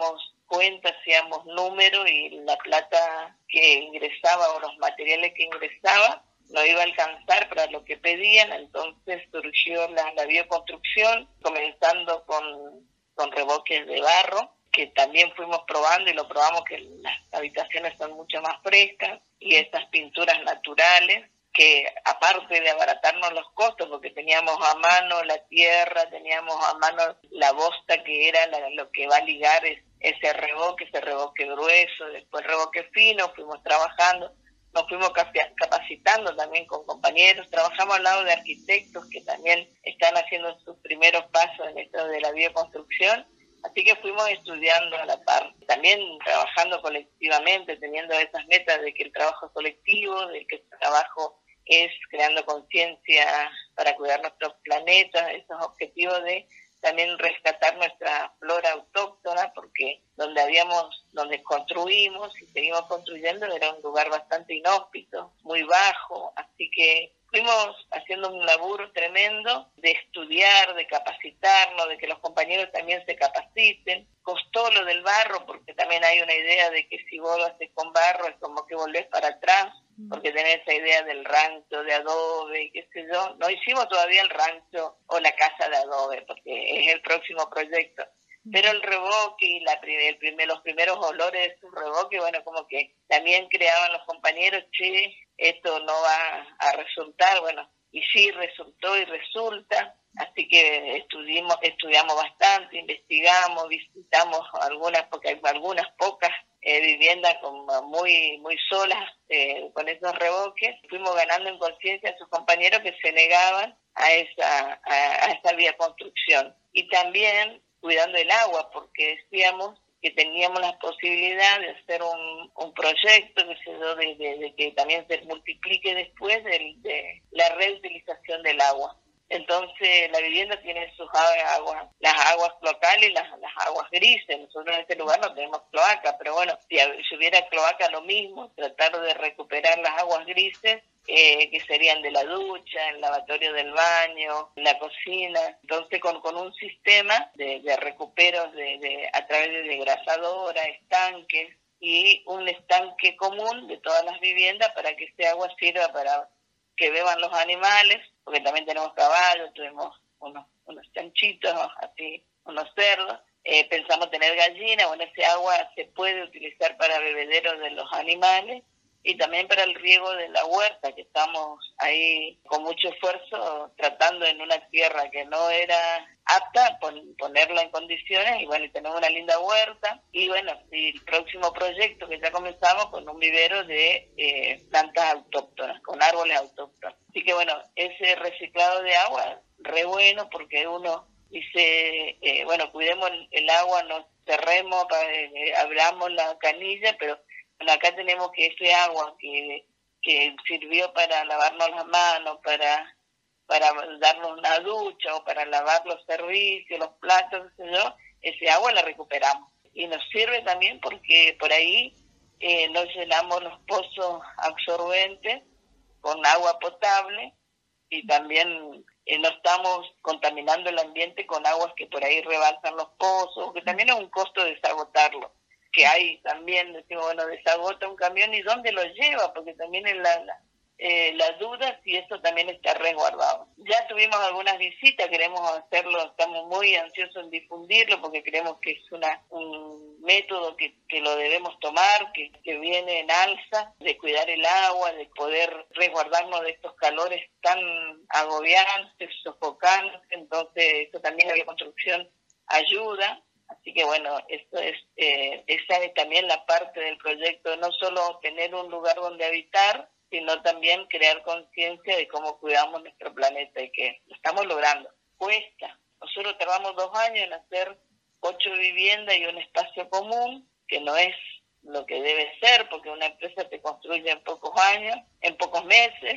cuenta, hacíamos número y la plata que ingresaba o los materiales que ingresaba no iba a alcanzar para lo que pedían, entonces surgió la, la bioconstrucción, comenzando con, con revoques de barro, que también fuimos probando y lo probamos que las habitaciones son mucho más frescas, y estas pinturas naturales, que aparte de abaratarnos los costos, porque teníamos a mano la tierra, teníamos a mano la bosta, que era la, lo que va a ligar es, ese revoque, ese revoque grueso, después revoque fino, fuimos trabajando, nos fuimos capacitando también con compañeros, trabajamos al lado de arquitectos que también están haciendo sus primeros pasos en esto de la bioconstrucción, así que fuimos estudiando a la par, también trabajando colectivamente, teniendo esas metas de que el trabajo es colectivo, de que el trabajo es creando conciencia para cuidar nuestro planeta, esos objetivos de también rescatar nuestra flora autóctona, porque donde habíamos, donde construimos y seguimos construyendo era un lugar bastante inhóspito, muy bajo, así que fuimos haciendo un laburo tremendo de estudiar, de capacitarnos, de que los compañeros también se capaciten. Costó lo del barro, porque también hay una idea de que si vos lo haces con barro es como que volvés para atrás, porque tenés esa idea del rancho de adobe y qué sé yo. No hicimos todavía el rancho o la casa de adobe, porque es el próximo proyecto. Pero el revoque y la, el primer, los primeros olores de su revoque, bueno, como que también creaban los compañeros, che, esto no va a resultar, bueno, y sí resultó y resulta, así que estudiamos, estudiamos bastante, investigamos, visitamos algunas, porque hay algunas pocas eh, viviendas como muy muy solas eh, con esos revoques, fuimos ganando en conciencia a sus compañeros que se negaban a esa, a, a esa vía construcción, y también cuidando el agua, porque decíamos que teníamos la posibilidad de hacer un, un proyecto que se dio de, de, de que también se multiplique después de, de la reutilización del agua. Entonces la vivienda tiene sus aguas, las aguas cloacales y las, las aguas grises. Nosotros en este lugar no tenemos cloaca, pero bueno, si, si hubiera cloaca lo mismo, tratar de recuperar las aguas grises, eh, que serían de la ducha, el lavatorio del baño, la cocina. Entonces con, con un sistema de, de recuperos de, de, a través de desgrasadora, estanques y un estanque común de todas las viviendas para que este agua sirva para que beban los animales, porque también tenemos caballos, tuvimos unos, unos chanchitos, así, unos cerdos, eh, pensamos tener gallinas, bueno, ese agua se puede utilizar para bebederos de los animales y también para el riego de la huerta, que estamos ahí con mucho esfuerzo tratando en una tierra que no era apta, pon, ponerla en condiciones, y bueno, tenemos una linda huerta, y bueno, y el próximo proyecto que ya comenzamos con un vivero de eh, plantas autóctonas, con árboles autóctonos. Así que bueno, ese reciclado de agua, re bueno, porque uno dice, eh, bueno, cuidemos el, el agua, no cerremos, eh, abramos la canilla, pero bueno, acá tenemos que ese agua que, que sirvió para lavarnos las manos, para para darnos una ducha o para lavar los servicios, los platos, qué sé yo, ese agua la recuperamos. Y nos sirve también porque por ahí eh, nos llenamos los pozos absorbentes con agua potable, y también eh, no estamos contaminando el ambiente con aguas que por ahí rebalsan los pozos, que también es un costo desagotarlo, que hay también, decimos, bueno, desagota un camión y ¿dónde lo lleva? Porque también es la, la, eh, la duda si eso también está resguardado. Ya tuvimos algunas visitas, queremos hacerlo, estamos muy ansiosos en difundirlo porque creemos que es una un método que, que lo debemos tomar, que, que viene en alza, de cuidar el agua, de poder resguardarnos de estos calores tan agobiantes, sofocantes. Entonces eso también la bioconstrucción ayuda. Así que bueno, esto es eh, esa es también la parte del proyecto, no solo tener un lugar donde habitar, sino también crear conciencia de cómo cuidamos nuestro planeta, y que lo estamos logrando. Cuesta. Nosotros tardamos dos años en hacer ocho viviendas y un espacio común, que no es lo que debe ser, porque una empresa te construye en pocos años, en pocos meses,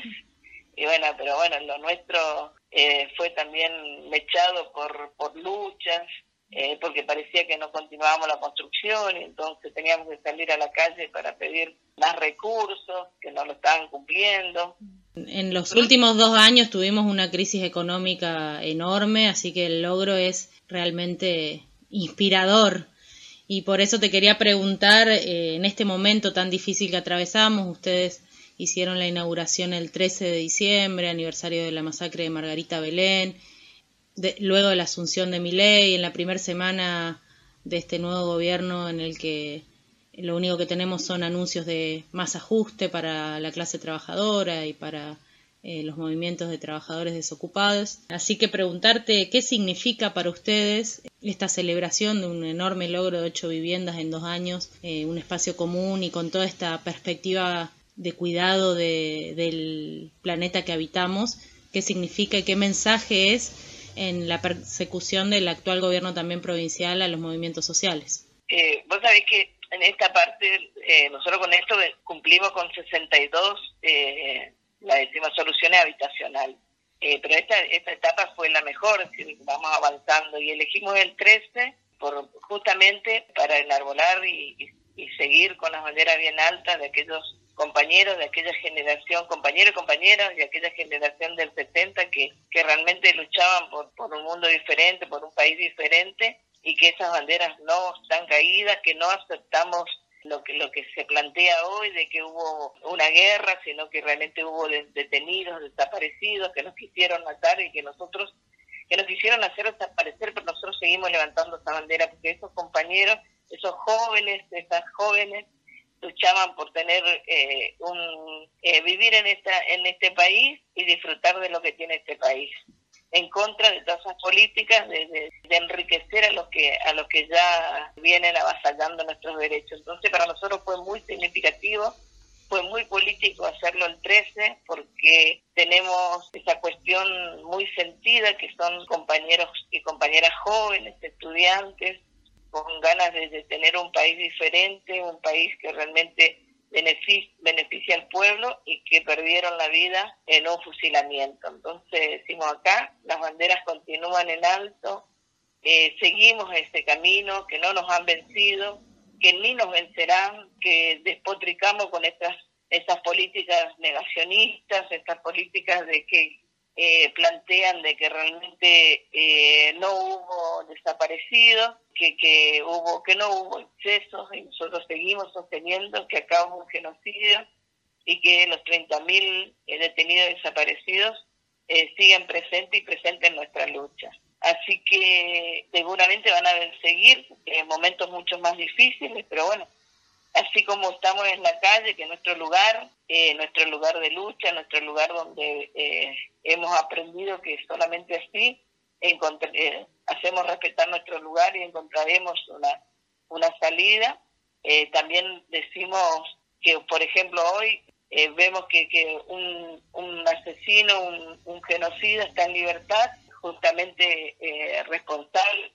y bueno, pero bueno, lo nuestro eh, fue también mechado por, por luchas, Eh, porque parecía que no continuábamos la construcción, y entonces teníamos que salir a la calle para pedir más recursos, que no lo estaban cumpliendo. En los últimos dos años tuvimos una crisis económica enorme, así que el logro es realmente inspirador. Y por eso te quería preguntar, eh, en este momento tan difícil que atravesamos, ustedes hicieron la inauguración el trece de diciembre, aniversario de la masacre de Margarita Belén, de, luego de la asunción de Milei, en la primera semana de este nuevo gobierno en el que lo único que tenemos son anuncios de más ajuste para la clase trabajadora y para eh, los movimientos de trabajadores desocupados. Así que preguntarte qué significa para ustedes esta celebración de un enorme logro de ocho viviendas en dos años, eh, un espacio común y con toda esta perspectiva de cuidado de, del planeta que habitamos, qué significa y qué mensaje es en la persecución del actual gobierno también provincial a los movimientos sociales. Eh, vos sabés que en esta parte, eh, nosotros con esto cumplimos con sesenta y dos, eh, la decimos soluciones habitacionales, eh, pero esta, esta etapa fue la mejor, es decir, vamos avanzando y elegimos el trece por, justamente para enarbolar y, y, y seguir con las banderas bien altas de aquellos compañeros de aquella generación, compañeros y compañeras de aquella generación del setenta que, que realmente luchaban por, por un mundo diferente, por un país diferente, y que esas banderas no están caídas, que no aceptamos lo que lo que se plantea hoy de que hubo una guerra, sino que realmente hubo de, detenidos, desaparecidos, que nos quisieron matar y que nosotros, que nos quisieron hacer desaparecer, pero nosotros seguimos levantando esa bandera, porque esos compañeros, esos jóvenes, esas jóvenes, luchaban por tener eh, un eh, vivir en esta en este país y disfrutar de lo que tiene este país, en contra de todas esas políticas de, de, de enriquecer a los que a los que ya vienen avasallando nuestros derechos. Entonces para nosotros fue muy significativo, fue muy político hacerlo el trece, porque tenemos esa cuestión muy sentida, que son compañeros y compañeras jóvenes, estudiantes, con ganas de, de tener un país diferente, un país que realmente beneficia, beneficia al pueblo y que perdieron la vida en un fusilamiento. Entonces decimos acá, las banderas continúan en alto, eh, seguimos ese camino, que no nos han vencido, que ni nos vencerán, que despotricamos con estas, estas políticas negacionistas, estas políticas de que Eh, plantean de que realmente eh, no hubo desaparecidos, que que hubo que no hubo excesos, y nosotros seguimos sosteniendo que acá hubo un genocidio y que los treinta mil eh, detenidos desaparecidos eh, siguen presentes y presentes en nuestra lucha. Así que seguramente van a seguir eh, momentos mucho más difíciles, pero bueno, así como estamos en la calle, que es nuestro lugar, eh, nuestro lugar de lucha, nuestro lugar donde eh, hemos aprendido que solamente así encontr- eh, hacemos respetar nuestro lugar y encontraremos una, una salida. Eh, también decimos que, por ejemplo, hoy eh, vemos que, que un, un asesino, un, un genocida está en libertad, justamente eh, responsable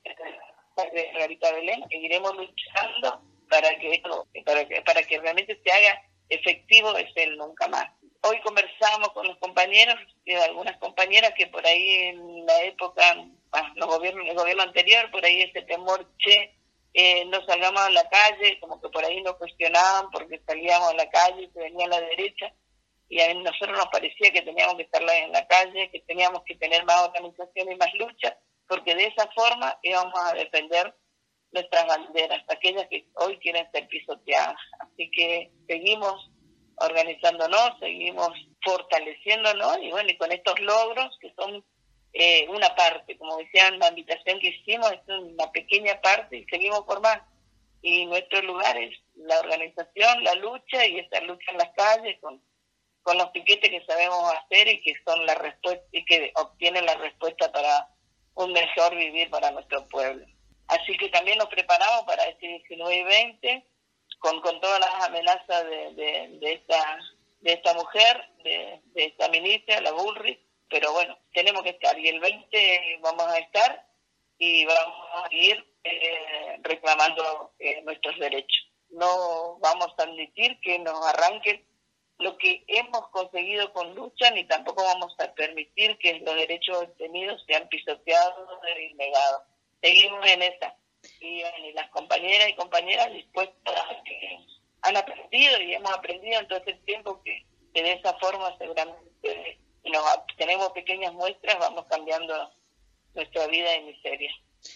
de Margarita Belén. Seguiremos luchando para que esto, para que, para que realmente se haga efectivo ese nunca más. Hoy conversamos con los compañeros y algunas compañeras que por ahí en la época, bueno, los gobiernos, el gobierno anterior, por ahí ese temor, che, eh, no salgamos a la calle, como que por ahí nos cuestionaban porque salíamos a la calle y se venía a la derecha, y a nosotros nos parecía que teníamos que estar en la calle, que teníamos que tener más organización y más lucha, porque de esa forma íbamos a defender nuestras banderas, aquellas que hoy quieren ser pisoteadas. Así que seguimos organizándonos, seguimos fortaleciéndonos, y bueno, y con estos logros que son eh, una parte, como decían, la invitación que hicimos es una pequeña parte y seguimos por más. Y nuestro lugar es la organización, la lucha, y esta lucha en las calles con, con los piquetes que sabemos hacer y que son la respuesta y que obtienen la respuesta para un mejor vivir para nuestro pueblo. Así que también nos preparamos para este diecinueve y veinte con, con todas las amenazas de, de, de esta de esta mujer, de, de esta ministra, la Bullrich, pero bueno, tenemos que estar. Y el veinte vamos a estar y vamos a ir eh, reclamando eh, nuestros derechos. No vamos a admitir que nos arranquen lo que hemos conseguido con lucha, ni tampoco vamos a permitir que los derechos obtenidos sean pisoteados y negados. Seguimos en esa. Y, y las compañeras y compañeras dispuestas a que han aprendido y hemos aprendido en todo este tiempo que, que de esa forma seguramente nos tenemos pequeñas muestras, vamos cambiando nuestra vida de miseria.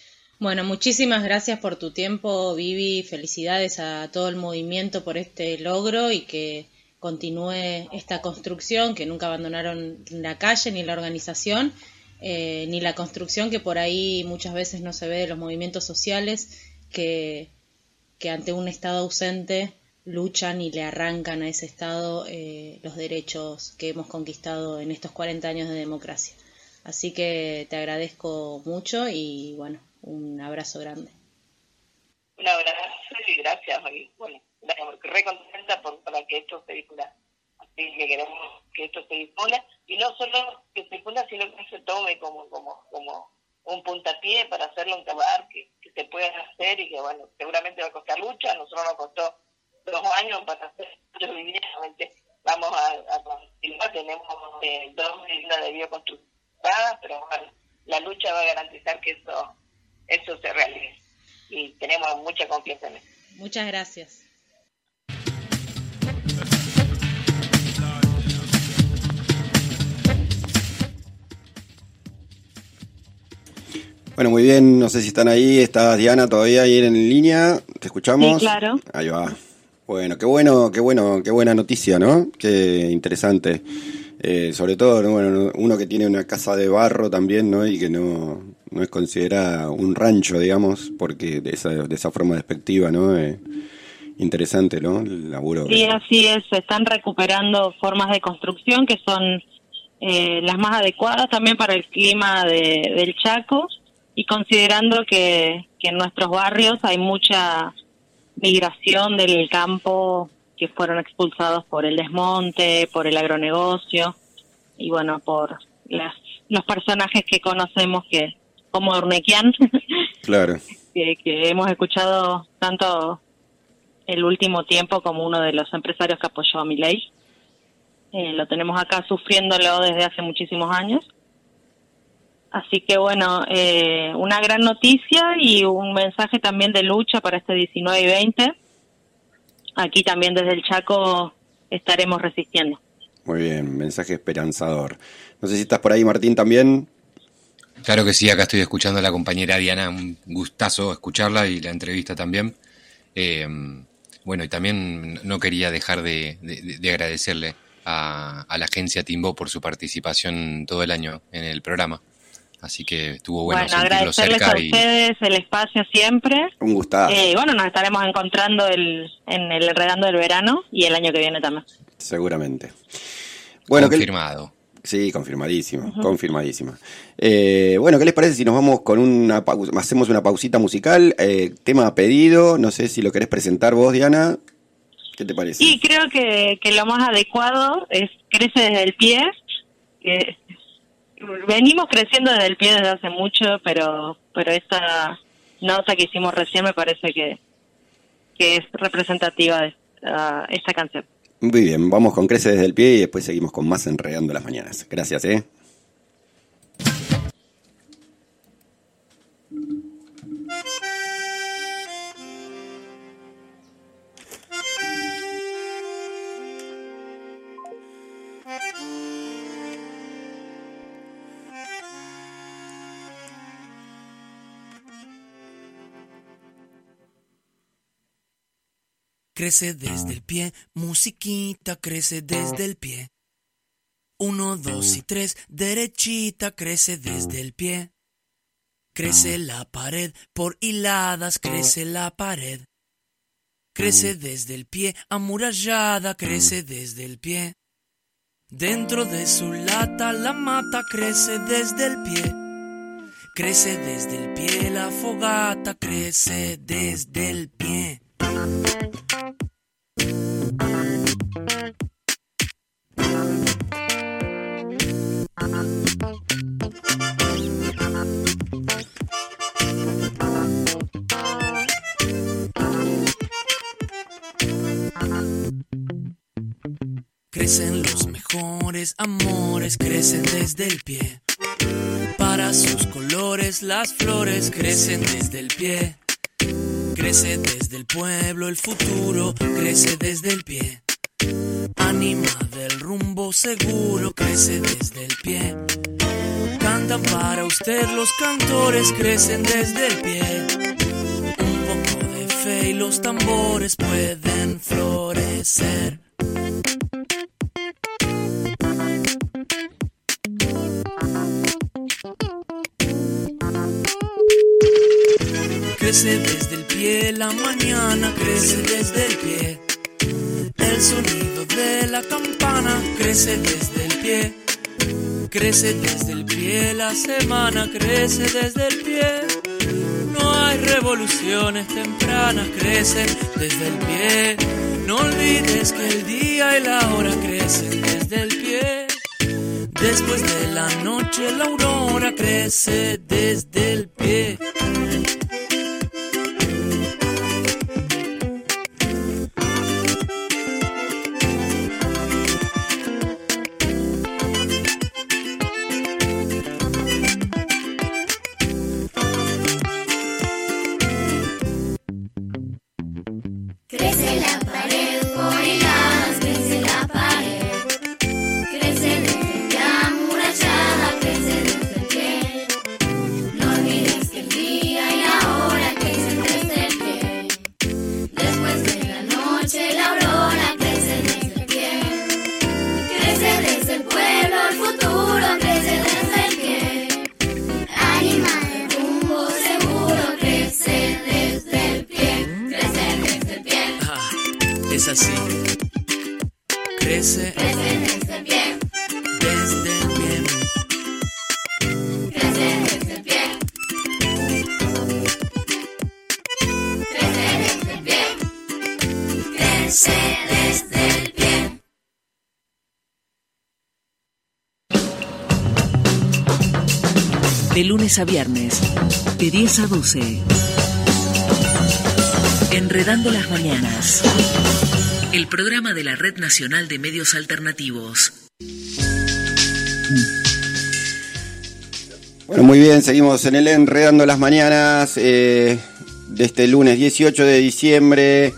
Bueno, muchísimas gracias por tu tiempo, Vivi. Felicidades a todo el movimiento por este logro y que continúe esta construcción, que nunca abandonaron la calle ni la organización, eh, ni la construcción que por ahí muchas veces no se ve de los movimientos sociales que, que ante un Estado ausente luchan y le arrancan a ese Estado eh, los derechos que hemos conquistado en estos cuarenta años de democracia. Así que te agradezco mucho y bueno, un abrazo grande. Un abrazo y gracias. Y, bueno, re contenta por, para que esto se difunda. Así que queremos que esto se difunda y no solo que se difunda, sino que se tome como como como un puntapié para hacerlo un trabajo que, que se pueda hacer y que, bueno, seguramente va a costar lucha. A nosotros nos costó dos años para hacer, evidentemente vamos a, a continuar. Tenemos eh, dos islas de bioconstrucción, pero bueno, la lucha va a garantizar que eso eso se realice y tenemos mucha confianza en eso. Muchas gracias. Bueno, muy bien, no sé si están ahí, está Diana todavía ahí en línea, ¿te escuchamos? Sí, claro. Ahí va. Bueno, qué bueno, qué bueno, qué buena noticia, ¿no? Qué interesante. Eh, sobre todo, ¿no? Bueno, uno que tiene una casa de barro también, ¿no? Y que no, no es considerada un rancho, digamos, porque de esa, de esa forma despectiva, ¿no? Eh, interesante, ¿no? El laburo. Sí, así es, se están recuperando formas de construcción que son eh, las más adecuadas también para el clima de, del Chaco, y considerando que, que en nuestros barrios hay mucha migración del campo, que fueron expulsados por el desmonte, por el agronegocio y bueno, por las, los personajes que conocemos, que como Urnequian, claro, que, que hemos escuchado tanto el último tiempo como uno de los empresarios que apoyó a Milei. Eh, lo tenemos acá sufriéndolo desde hace muchísimos años. Así que bueno, eh, una gran noticia y un mensaje también de lucha para este diecinueve y veinte. Aquí también desde el Chaco estaremos resistiendo. Muy bien, mensaje esperanzador. No sé si estás por ahí, Martín, también. Claro que sí, acá estoy escuchando a la compañera Diana, un gustazo escucharla y la entrevista también. Eh, bueno, y también no quería dejar de, de, de agradecerle a, a la agencia Timbó por su participación todo el año en el programa. Así que estuvo bueno, bueno sentirlo cerca. Agradecerles a ustedes el espacio siempre. Un gustazo. Eh, bueno, nos estaremos encontrando el, en el Enredando del Verano y el año que viene también. Seguramente. Bueno, confirmado. Que, sí, confirmadísimo, uh-huh. confirmadísima. Eh, bueno, ¿qué les parece si nos vamos con una pausa, hacemos una pausita musical? Eh, tema a pedido, no sé si lo querés presentar vos, Diana. ¿Qué te parece? Sí, creo que, que lo más adecuado es Crece desde el pie, que venimos creciendo desde el pie desde hace mucho, pero pero esta nota que hicimos recién me parece que, que es representativa de esta, esta canción. Muy bien, vamos con Crece desde el pie y después seguimos con más Enredando las Mañanas. Gracias, ¿eh? Crece desde el pie, musiquita, crece desde el pie. Uno, dos y tres, derechita, crece desde el pie. Crece la pared, por hiladas crece la pared. Crece desde el pie, amurallada, crece desde el pie. Dentro de su lata la mata crece desde el pie. Crece desde el pie, la fogata crece desde el pie. Crecen los mejores amores, crecen desde el pie. Para sus colores las flores crecen desde el pie. Crece desde el pueblo el futuro, crece desde el pie. Anima del rumbo seguro, crece desde el pie. Canta cantan para usted, los cantores crecen desde el pie. Un poco de fe y los tambores pueden florecer. Crece desde el pie, la mañana crece desde el pie. El sonido de la campana crece desde el pie. Crece desde el pie, la semana crece desde el pie. No hay revoluciones tempranas, crecen desde el pie. No olvides que el día y la hora crecen desde el pie. Después de la noche la aurora crece desde el pie. Crece la pared, gorilas, crece la pared. Crece desde la amurallada, crece desde el pie. No olvides que el día y la hora crecen desde el pie. Después de la noche la aurora crece desde el pie. Crece desde el pueblo, el futuro crece desde el pie. Anima de rumbo seguro crece desde el pie. Crece desde el pie. Es así. Crece, crece desde el pie. Desde el pie. Crece desde el pie. Crece desde el pie. Crece desde el pie. De lunes a viernes, de diez a doce. Enredando las mañanas. El programa de la Red Nacional de Medios Alternativos. Bueno, muy bien, seguimos en el Enredando las Mañanas eh, de este lunes dieciocho de diciembre.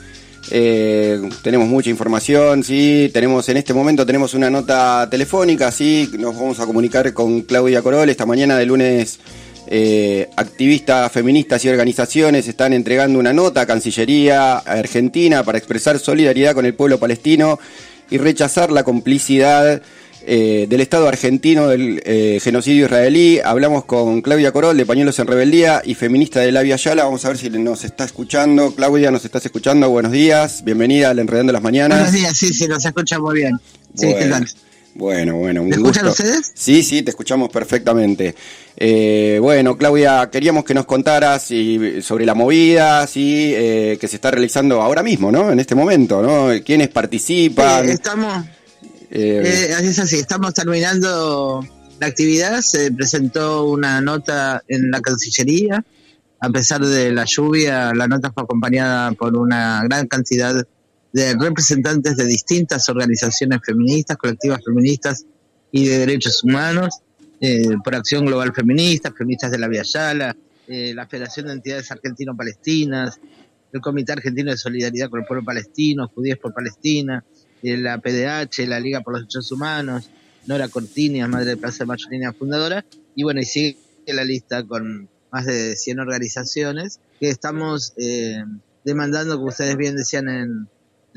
Eh, tenemos mucha información, sí, tenemos en este momento tenemos una nota telefónica, sí, nos vamos a comunicar con Claudia Corol. Esta mañana de lunes eh, activistas, feministas y organizaciones están entregando una nota a Cancillería Argentina para expresar solidaridad con el pueblo palestino y rechazar la complicidad Eh, del Estado argentino del eh, genocidio israelí. Hablamos con Claudia Corol de Pañuelos en Rebeldía y feminista de La Via Yala. Vamos a ver si nos está escuchando. Claudia, ¿nos estás escuchando? Buenos días, bienvenida al Enredando las Mañanas. Buenos días, sí, sí, nos escucha muy bien. Sí, bueno, ¿qué tal? Bueno, bueno, un ¿Me gusto. escuchan ustedes? Sí, sí, te escuchamos perfectamente. Eh, bueno, Claudia, queríamos que nos contaras y, sobre la movida, sí, eh, que se está realizando ahora mismo, ¿no? En este momento, ¿no? ¿Quiénes participan? Sí, estamos... Eh, eh, es así, estamos terminando la actividad. Se presentó una nota en la Cancillería. A pesar de la lluvia, la nota fue acompañada por una gran cantidad de representantes de distintas organizaciones feministas, colectivas feministas y de derechos humanos, eh, por Acción Global Feminista, Feministas de La Via Yala, eh, la Federación de Entidades Argentino-Palestinas, el Comité Argentino de Solidaridad con el Pueblo Palestino, Judíes por Palestina, la P D H, la Liga por los Derechos Humanos, Nora Cortiñas, Madre de Plaza de Mayo, línea fundadora, y bueno, y sigue la lista con más de cien organizaciones que estamos eh, demandando, como ustedes bien decían en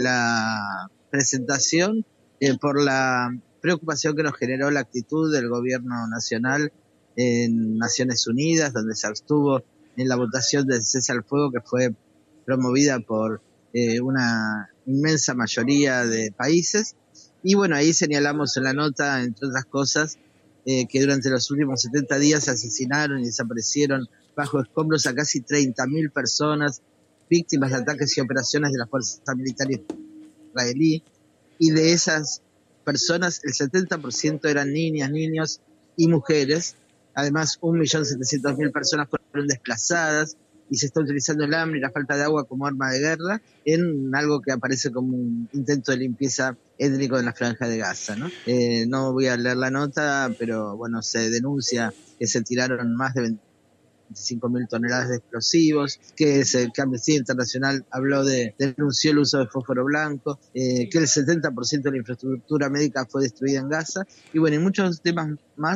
la presentación, eh, por la preocupación que nos generó la actitud del gobierno nacional en Naciones Unidas, donde se abstuvo en la votación del cese al fuego que fue promovida por eh, una inmensa mayoría de países. Y bueno, ahí señalamos en la nota, entre otras cosas, eh, que durante los últimos setenta días se asesinaron y desaparecieron bajo escombros a casi treinta mil personas, víctimas de ataques y operaciones de las fuerzas militares israelí, y de esas personas el setenta por ciento eran niñas, niños y mujeres. Además, un millón setecientos mil personas fueron desplazadas, y se está utilizando el hambre y la falta de agua como arma de guerra en algo que aparece como un intento de limpieza étnico en la Franja de Gaza, ¿no? Eh, no voy a leer la nota, pero bueno, se denuncia que se tiraron más de veinticinco mil toneladas de explosivos, que, se, que Amnistía Internacional habló de, denunció el uso de fósforo blanco, eh, que el setenta por ciento de la infraestructura médica fue destruida en Gaza, y bueno, y muchos temas más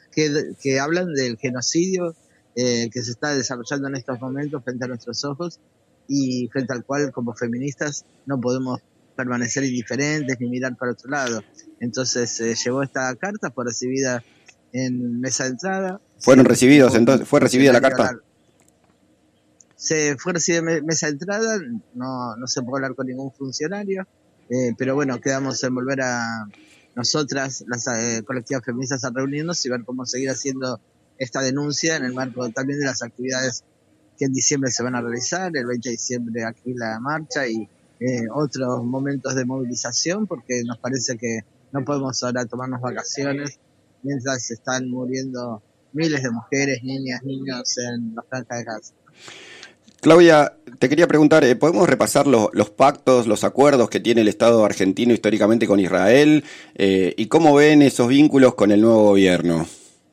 que, que hablan del genocidio eh, que se está desarrollando en estos momentos frente a nuestros ojos y frente al cual como feministas no podemos permanecer indiferentes ni mirar para otro lado. Entonces eh, llegó esta carta, fue recibida en mesa de entrada. ¿Fueron recibidos entonces? ¿Fue recibida la carta? Se fue recibida en mesa de entrada, no, no se puede hablar con ningún funcionario, eh, pero bueno, quedamos en volver a nosotras, las eh, colectivas feministas, a reunirnos y ver cómo seguir haciendo esta denuncia en el marco también de las actividades que en diciembre se van a realizar, el veinte de diciembre aquí la marcha y eh, otros momentos de movilización, porque nos parece que no podemos ahora tomarnos vacaciones mientras se están muriendo miles de mujeres, niñas, niños en las franjas de Gaza. Claudia, te quería preguntar, ¿eh, ¿podemos repasar los, los pactos, los acuerdos que tiene el Estado argentino históricamente con Israel eh, y cómo ven esos vínculos con el nuevo gobierno?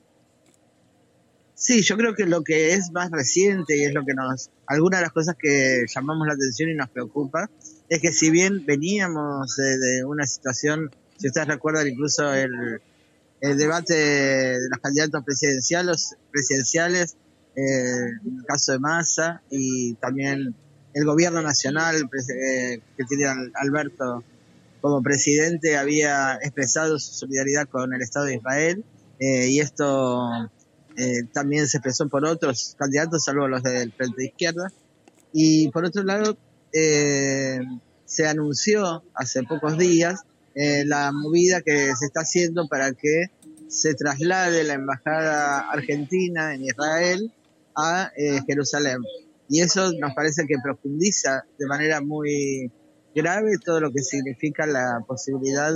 Sí, yo creo que lo que es más reciente y es lo que nos, algunas de las cosas que llamamos la atención y nos preocupa, es que si bien veníamos de, de una situación, si ustedes recuerdan incluso el, el debate de los candidatos presidenciales, presidenciales eh, en el caso de Massa y también el gobierno nacional eh, que tiene Alberto como presidente había expresado su solidaridad con el Estado de Israel eh, y esto eh, también se expresó por otros candidatos, salvo los del Frente de Izquierda. Y por otro lado, eh, se anunció hace pocos días eh, la movida que se está haciendo para que se traslade la embajada argentina en Israel a eh, Jerusalén. Y eso nos parece que profundiza de manera muy grave todo lo que significa la posibilidad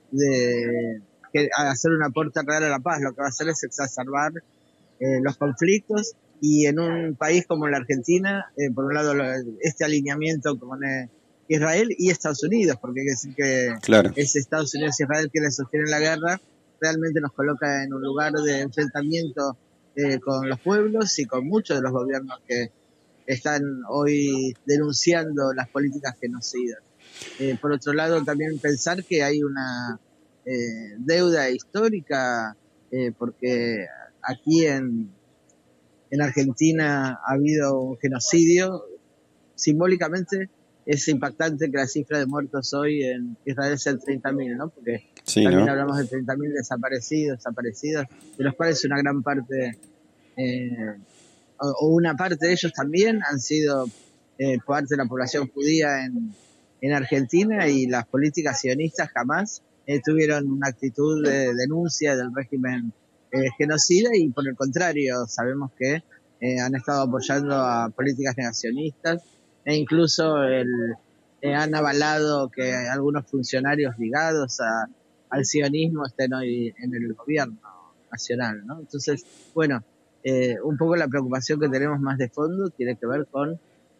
de que, hacer un aporte real a la paz. Lo que va a hacer es exacerbar eh, los conflictos y en un país como la Argentina, eh, por un lado este alineamiento con eh, Israel y Estados Unidos, porque hay que decir que claro. es Estados Unidos y Israel quienes sostienen la guerra, realmente nos coloca en un lugar de enfrentamiento eh, con los pueblos y con muchos de los gobiernos que están hoy denunciando las políticas genocidas. Eh, por otro lado, también pensar que hay una eh, deuda histórica, eh, porque aquí en, en Argentina ha habido un genocidio. Simbólicamente es impactante que la cifra de muertos hoy en Israel sea treinta mil, ¿no? Porque sí, también ¿no? hablamos de treinta mil desaparecidos, desaparecidas, de los cuales una gran parte, eh, o, o una parte de ellos también han sido eh, parte de la población judía en, en Argentina, y las políticas sionistas jamás eh, tuvieron una actitud de denuncia del régimen eh, genocida, y por el contrario sabemos que eh, han estado apoyando a políticas negacionistas, e incluso el, eh, han avalado que algunos funcionarios ligados a, al sionismo estén hoy en el gobierno nacional, ¿no? Entonces, bueno, eh, un poco la preocupación que tenemos más de fondo tiene que ver con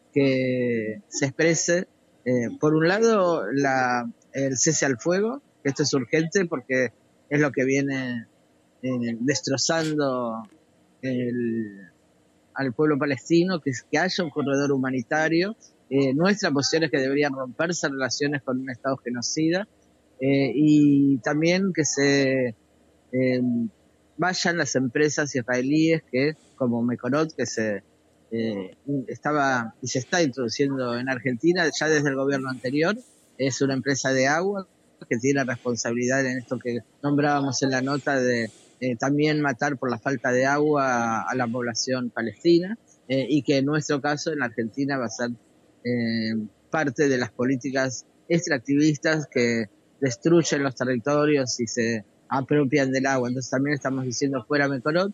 que se exprese, eh, por un lado, la, el cese al fuego, que esto es urgente porque es lo que viene eh, destrozando el... al pueblo palestino, que, que haya un corredor humanitario. Eh, nuestra posición es que deberían romperse relaciones con un Estado genocida, eh, y también que se eh, vayan las empresas israelíes que, como Mekorot, que se eh, estaba y se está introduciendo en Argentina ya desde el gobierno anterior. Es una empresa de agua que tiene responsabilidad en esto que nombrábamos en la nota de Eh, también matar por la falta de agua a, a la población palestina, eh, y que en nuestro caso en la Argentina va a ser eh, parte de las políticas extractivistas que destruyen los territorios y se apropian del agua. Entonces también estamos diciendo fuera Mekorot,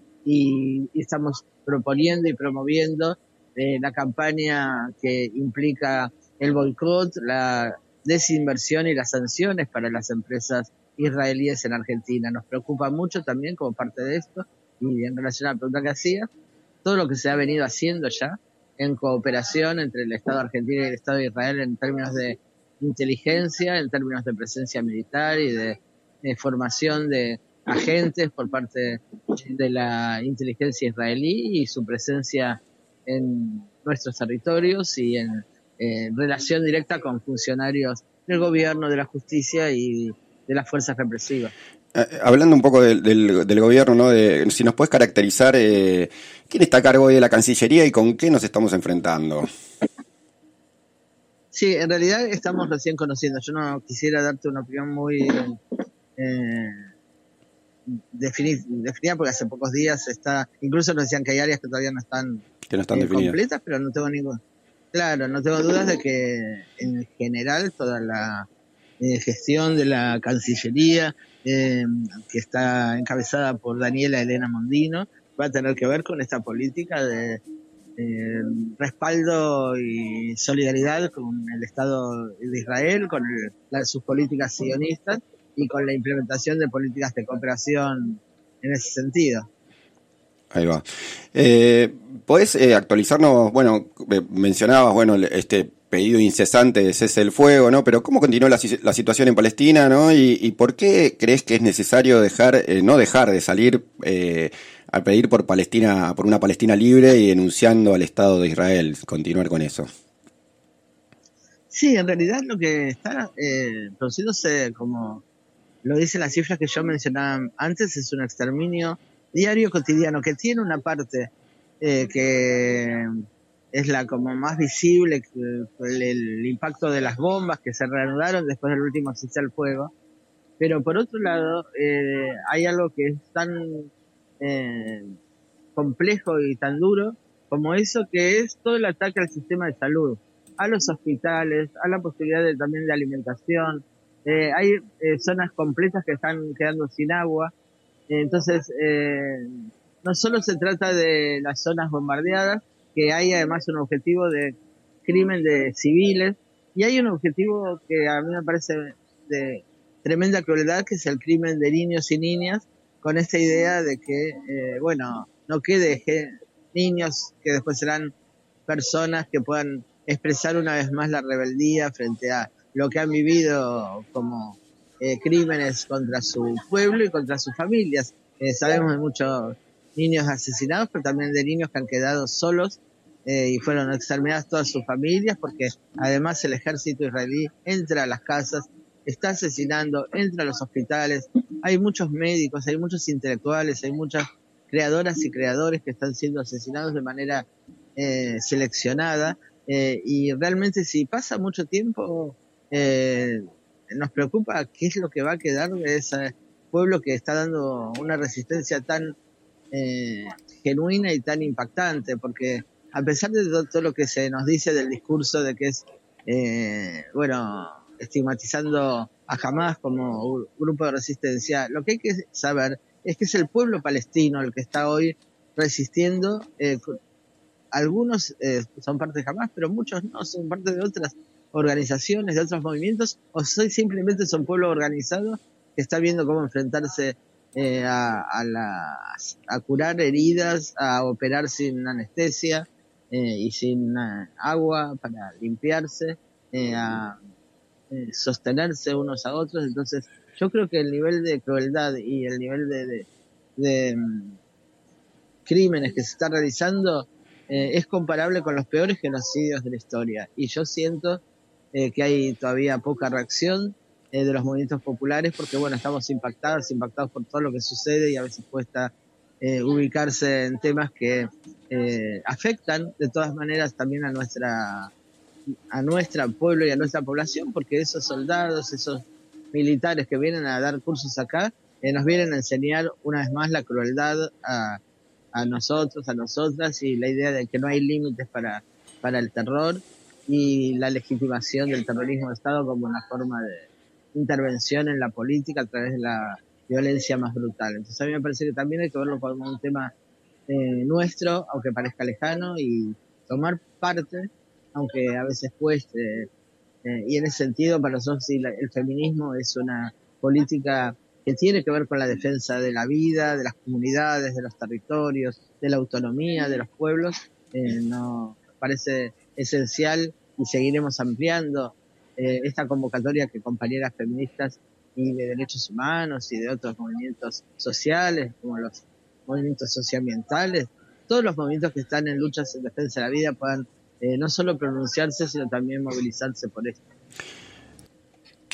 y, y estamos proponiendo y promoviendo eh, la campaña que implica el boicot, la desinversión y las sanciones para las empresas israelíes en Argentina. Nos preocupa mucho también, como parte de esto, y en relación a la pregunta que hacía, todo lo que se ha venido haciendo ya en cooperación entre el Estado argentino y el Estado de Israel en términos de inteligencia, en términos de presencia militar y de, de formación de agentes por parte de la inteligencia israelí y su presencia en nuestros territorios y en eh, relación directa con funcionarios del gobierno, de la justicia y de las fuerzas represivas. Eh, hablando un poco del, del, del gobierno, ¿no? De, si nos puedes caracterizar eh, quién está a cargo hoy de la Cancillería y con qué nos estamos enfrentando. Sí, en realidad estamos recién conociendo. Yo no quisiera darte una opinión muy eh, definida, definida, porque hace pocos días está, incluso nos decían que hay áreas que todavía no están, que no están eh, definidas. completas, pero no tengo ningún, claro, no tengo dudas de que en general toda la eh, gestión de la Cancillería, eh, que está encabezada por Daniela Elena Mondino, va a tener que ver con esta política de Eh, respaldo y solidaridad con el Estado de Israel, con el, la, sus políticas sionistas y con la implementación de políticas de cooperación en ese sentido. Ahí va. Eh, ¿Podés eh, actualizarnos? Bueno, eh, mencionabas, bueno, este pedido incesante de cese del fuego, ¿no? Pero ¿cómo continúa la, la situación en Palestina, ¿no? Y, y ¿por qué crees que es necesario dejar, eh, no dejar de salir eh, al pedir por Palestina, por una Palestina libre y denunciando al Estado de Israel, continuar con eso? Sí, en realidad lo que está eh, produciéndose, como lo dicen las cifras que yo mencionaba antes, es un exterminio diario cotidiano que tiene una parte eh, que es la como más visible, el, el impacto de las bombas que se reanudaron después del último cese al fuego, pero por otro lado eh, hay algo que es tan eh, complejo y tan duro como eso, que es todo el ataque al sistema de salud, a los hospitales, a la posibilidad de, también de alimentación. Eh, hay eh, zonas completas que están quedando sin agua. Eh, entonces, eh, no solo se trata de las zonas bombardeadas, que hay además un objetivo de crimen de civiles, y hay un objetivo que a mí me parece de tremenda crueldad, que es el crimen de niños y niñas, con esta idea de que, eh, bueno, no quede ge- niños que después serán personas que puedan expresar una vez más la rebeldía frente a lo que han vivido como eh, crímenes contra su pueblo y contra sus familias. Eh, sabemos de muchos niños asesinados, pero también de niños que han quedado solos eh, y fueron exterminadas todas sus familias, porque además el ejército israelí entra a las casas, está asesinando, entra a los hospitales. Hay muchos médicos, hay muchos intelectuales, hay muchas creadoras y creadores que están siendo asesinados de manera eh, seleccionada, eh, y realmente si pasa mucho tiempo eh, nos preocupa qué es lo que va a quedar de ese pueblo que está dando una resistencia tan eh, genuina y tan impactante, porque a pesar de todo, todo lo que se nos dice del discurso de que es eh, bueno, estigmatizando a Hamas como un grupo de resistencia, lo que hay que saber es que es el pueblo palestino el que está hoy resistiendo. Eh, algunos eh, son parte de Hamas, pero muchos no, son parte de otras organizaciones, de otros movimientos, o soy simplemente son pueblo organizado que está viendo cómo enfrentarse eh, a, a, las, a curar heridas, a operar sin anestesia eh, y sin uh, agua para limpiarse, eh, a eh, sostenerse unos a otros. Entonces yo creo que el nivel de crueldad y el nivel de, de, de um, crímenes que se está realizando eh, es comparable con los peores genocidios de la historia, y yo siento eh, que hay todavía poca reacción eh, de los movimientos populares, porque bueno, estamos impactados, impactados por todo lo que sucede, y a veces cuesta eh, ubicarse en temas que eh, afectan de todas maneras también a nuestra a nuestro pueblo y a nuestra población, porque esos soldados, esos militares que vienen a dar cursos acá, eh, nos vienen a enseñar una vez más la crueldad a, a nosotros, a nosotras, y la idea de que no hay límites para, para el terror, y la legitimación del terrorismo de Estado como una forma de intervención en la política a través de la violencia más brutal. Entonces a mí me parece que también hay que verlo como un tema eh, nuestro, aunque parezca lejano, y tomar parte, aunque a veces cueste, eh, y en ese sentido para nosotros sí, la, el feminismo es una política que tiene que ver con la defensa de la vida, de las comunidades, de los territorios, de la autonomía de los pueblos. Eh, no parece esencial, y seguiremos ampliando eh, esta convocatoria que compañeras feministas y de derechos humanos y de otros movimientos sociales, como los movimientos socioambientales, todos los movimientos que están en luchas en defensa de la vida puedan Eh, no solo pronunciarse, sino también movilizarse por esto.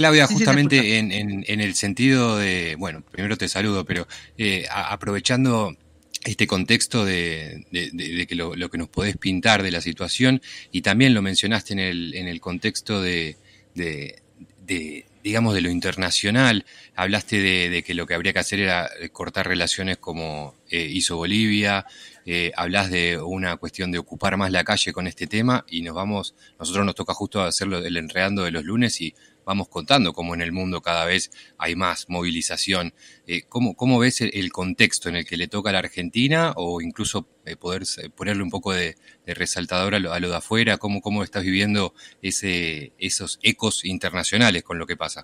Claudia, Sí, sí, justamente te en, en, en el sentido de, bueno, primero te saludo, pero eh, a- aprovechando este contexto de, de, de, de que lo, lo que nos podés pintar de la situación, y también lo mencionaste en el, en el contexto de, de, de, digamos, de lo internacional, hablaste de, de que lo que habría que hacer era cortar relaciones como eh, hizo Bolivia, eh, hablas de una cuestión de ocupar más la calle con este tema, y nos vamos, nosotros nos toca justo hacerlo el enredando de los lunes y vamos contando cómo en el mundo cada vez hay más movilización. Eh, ¿cómo, ¿Cómo ves el, el contexto en el que le toca a la Argentina, o incluso eh, poder eh, ponerle un poco de, de resaltador a lo, a lo de afuera? ¿Cómo, ¿Cómo estás viviendo ese, esos ecos internacionales con lo que pasa?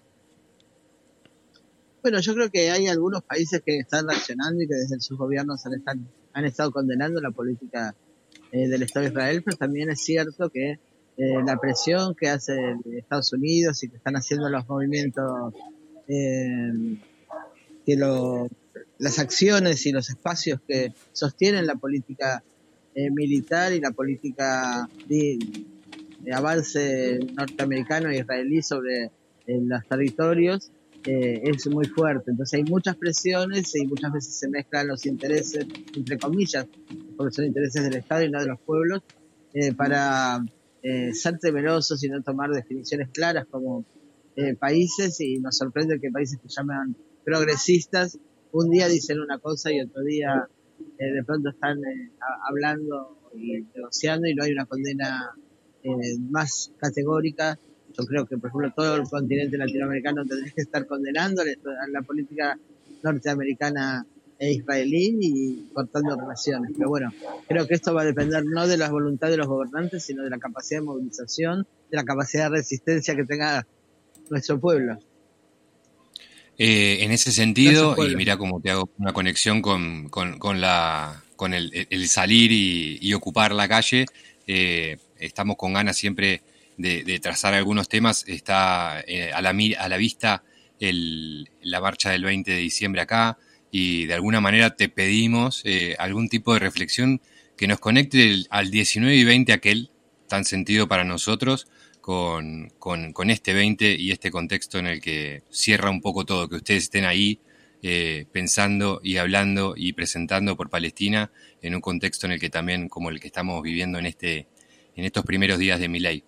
Bueno, yo creo que hay algunos países que están reaccionando y que desde sus gobiernos han, están, han estado condenando la política eh, del Estado de Israel, pero también es cierto que eh, la presión que hace Estados Unidos y que están haciendo los movimientos, eh, que lo, las acciones y los espacios que sostienen la política eh, militar y la política de, de avance norteamericano e israelí sobre eh, los territorios, Eh, es muy fuerte. Entonces hay muchas presiones y muchas veces se mezclan los intereses, entre comillas, porque son intereses del Estado y no de los pueblos, eh, para eh, ser temerosos y no tomar definiciones claras como eh, países, y nos sorprende que países que llaman progresistas un día dicen una cosa y otro día eh, de pronto están eh, hablando y negociando y no hay una condena eh, más categórica. Yo creo que, por ejemplo, todo el continente latinoamericano tendría que estar condenando a la política norteamericana e israelí y cortando relaciones. Pero bueno, creo que esto va a depender no de la voluntad de los gobernantes, sino de la capacidad de movilización, de la capacidad de resistencia que tenga nuestro pueblo. Eh, en ese sentido, y mira cómo te hago una conexión con, con, con, la, con el, el salir y, y ocupar la calle, eh, estamos con ganas siempre De, de trazar algunos temas. Está eh, a, la, a la vista el, la marcha del veinte de diciembre acá, y de alguna manera te pedimos eh, algún tipo de reflexión que nos conecte el, al diecinueve y veinte aquel, tan sentido para nosotros, con, con, con este veinte y este contexto en el que cierra un poco todo, que ustedes estén ahí eh, pensando y hablando y presentando por Palestina en un contexto en el que también, como el que estamos viviendo en, este, en estos primeros días de Milei.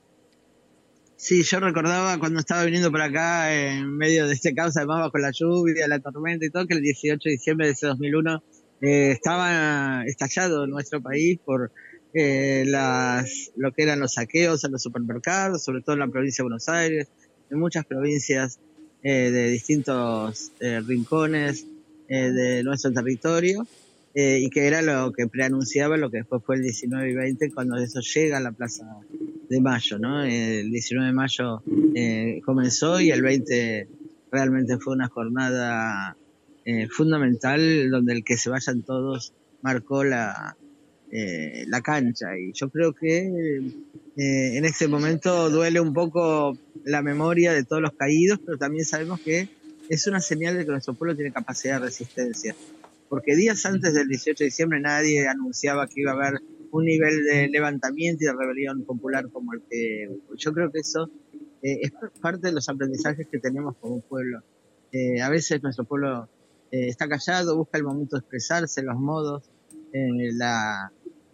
Sí, yo recordaba cuando estaba viniendo por acá en medio de este caos, además bajo la lluvia, la tormenta y todo, que el dieciocho de diciembre de ese dos mil uno eh, estaba estallado nuestro país por eh, las lo que eran los saqueos a los supermercados, sobre todo en la provincia de Buenos Aires, en muchas provincias eh, de distintos eh, rincones eh, de nuestro territorio, eh, y que era lo que preanunciaba lo que después fue el diecinueve y veinte, cuando eso llega a la Plaza de Mayo, ¿no? El diecinueve de mayo eh, comenzó, y el veinte realmente fue una jornada eh, fundamental, donde el que se vayan todos marcó la, eh, la cancha, y yo creo que eh, en ese momento duele un poco la memoria de todos los caídos, pero también sabemos que es una señal de que nuestro pueblo tiene capacidad de resistencia, porque días antes del dieciocho de diciembre nadie anunciaba que iba a haber un nivel de levantamiento y de rebelión popular como el que... Yo creo que eso eh, es parte de los aprendizajes que tenemos como pueblo. Eh, a veces nuestro pueblo eh, está callado, busca el momento de expresarse, los modos, eh, la,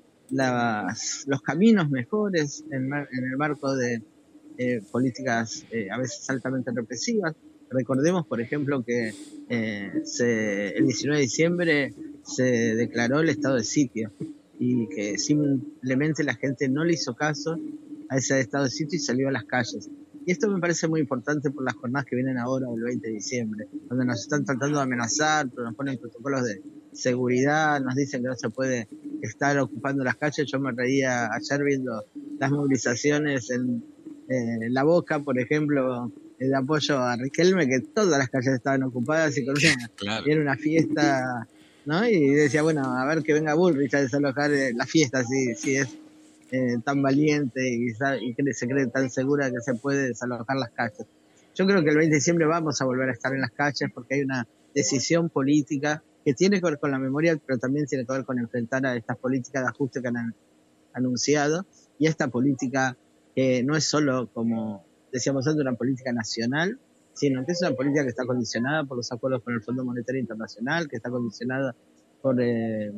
las, los caminos mejores en, en el marco de eh, políticas eh, a veces altamente represivas. Recordemos, por ejemplo, que eh, se, el diecinueve de diciembre se declaró el estado de sitio, y que simplemente la gente no le hizo caso a ese estado de sitio y salió a las calles. Y esto me parece muy importante por las jornadas que vienen ahora, el veinte de diciembre, donde nos están tratando de amenazar, nos ponen protocolos de seguridad, nos dicen que no se puede estar ocupando las calles. Yo me reía ayer viendo las movilizaciones en, eh, en La Boca, por ejemplo, el apoyo a Riquelme, que todas las calles estaban ocupadas y con una, claro. Era una fiesta, ¿no? Y decía, bueno, a ver que venga Bullrich a desalojar la fiesta, si, si es eh, tan valiente y, y que se cree tan segura que se puede desalojar las calles. Yo creo que el veinte de diciembre vamos a volver a estar en las calles, porque hay una decisión política que tiene que ver con la memoria, pero también tiene que ver con enfrentar a estas políticas de ajuste que han anunciado, y esta política que no es solo, como decíamos antes, una política nacional, sino que es una política que está condicionada por los acuerdos con el Fondo Monetario Internacional, que está condicionada por eh,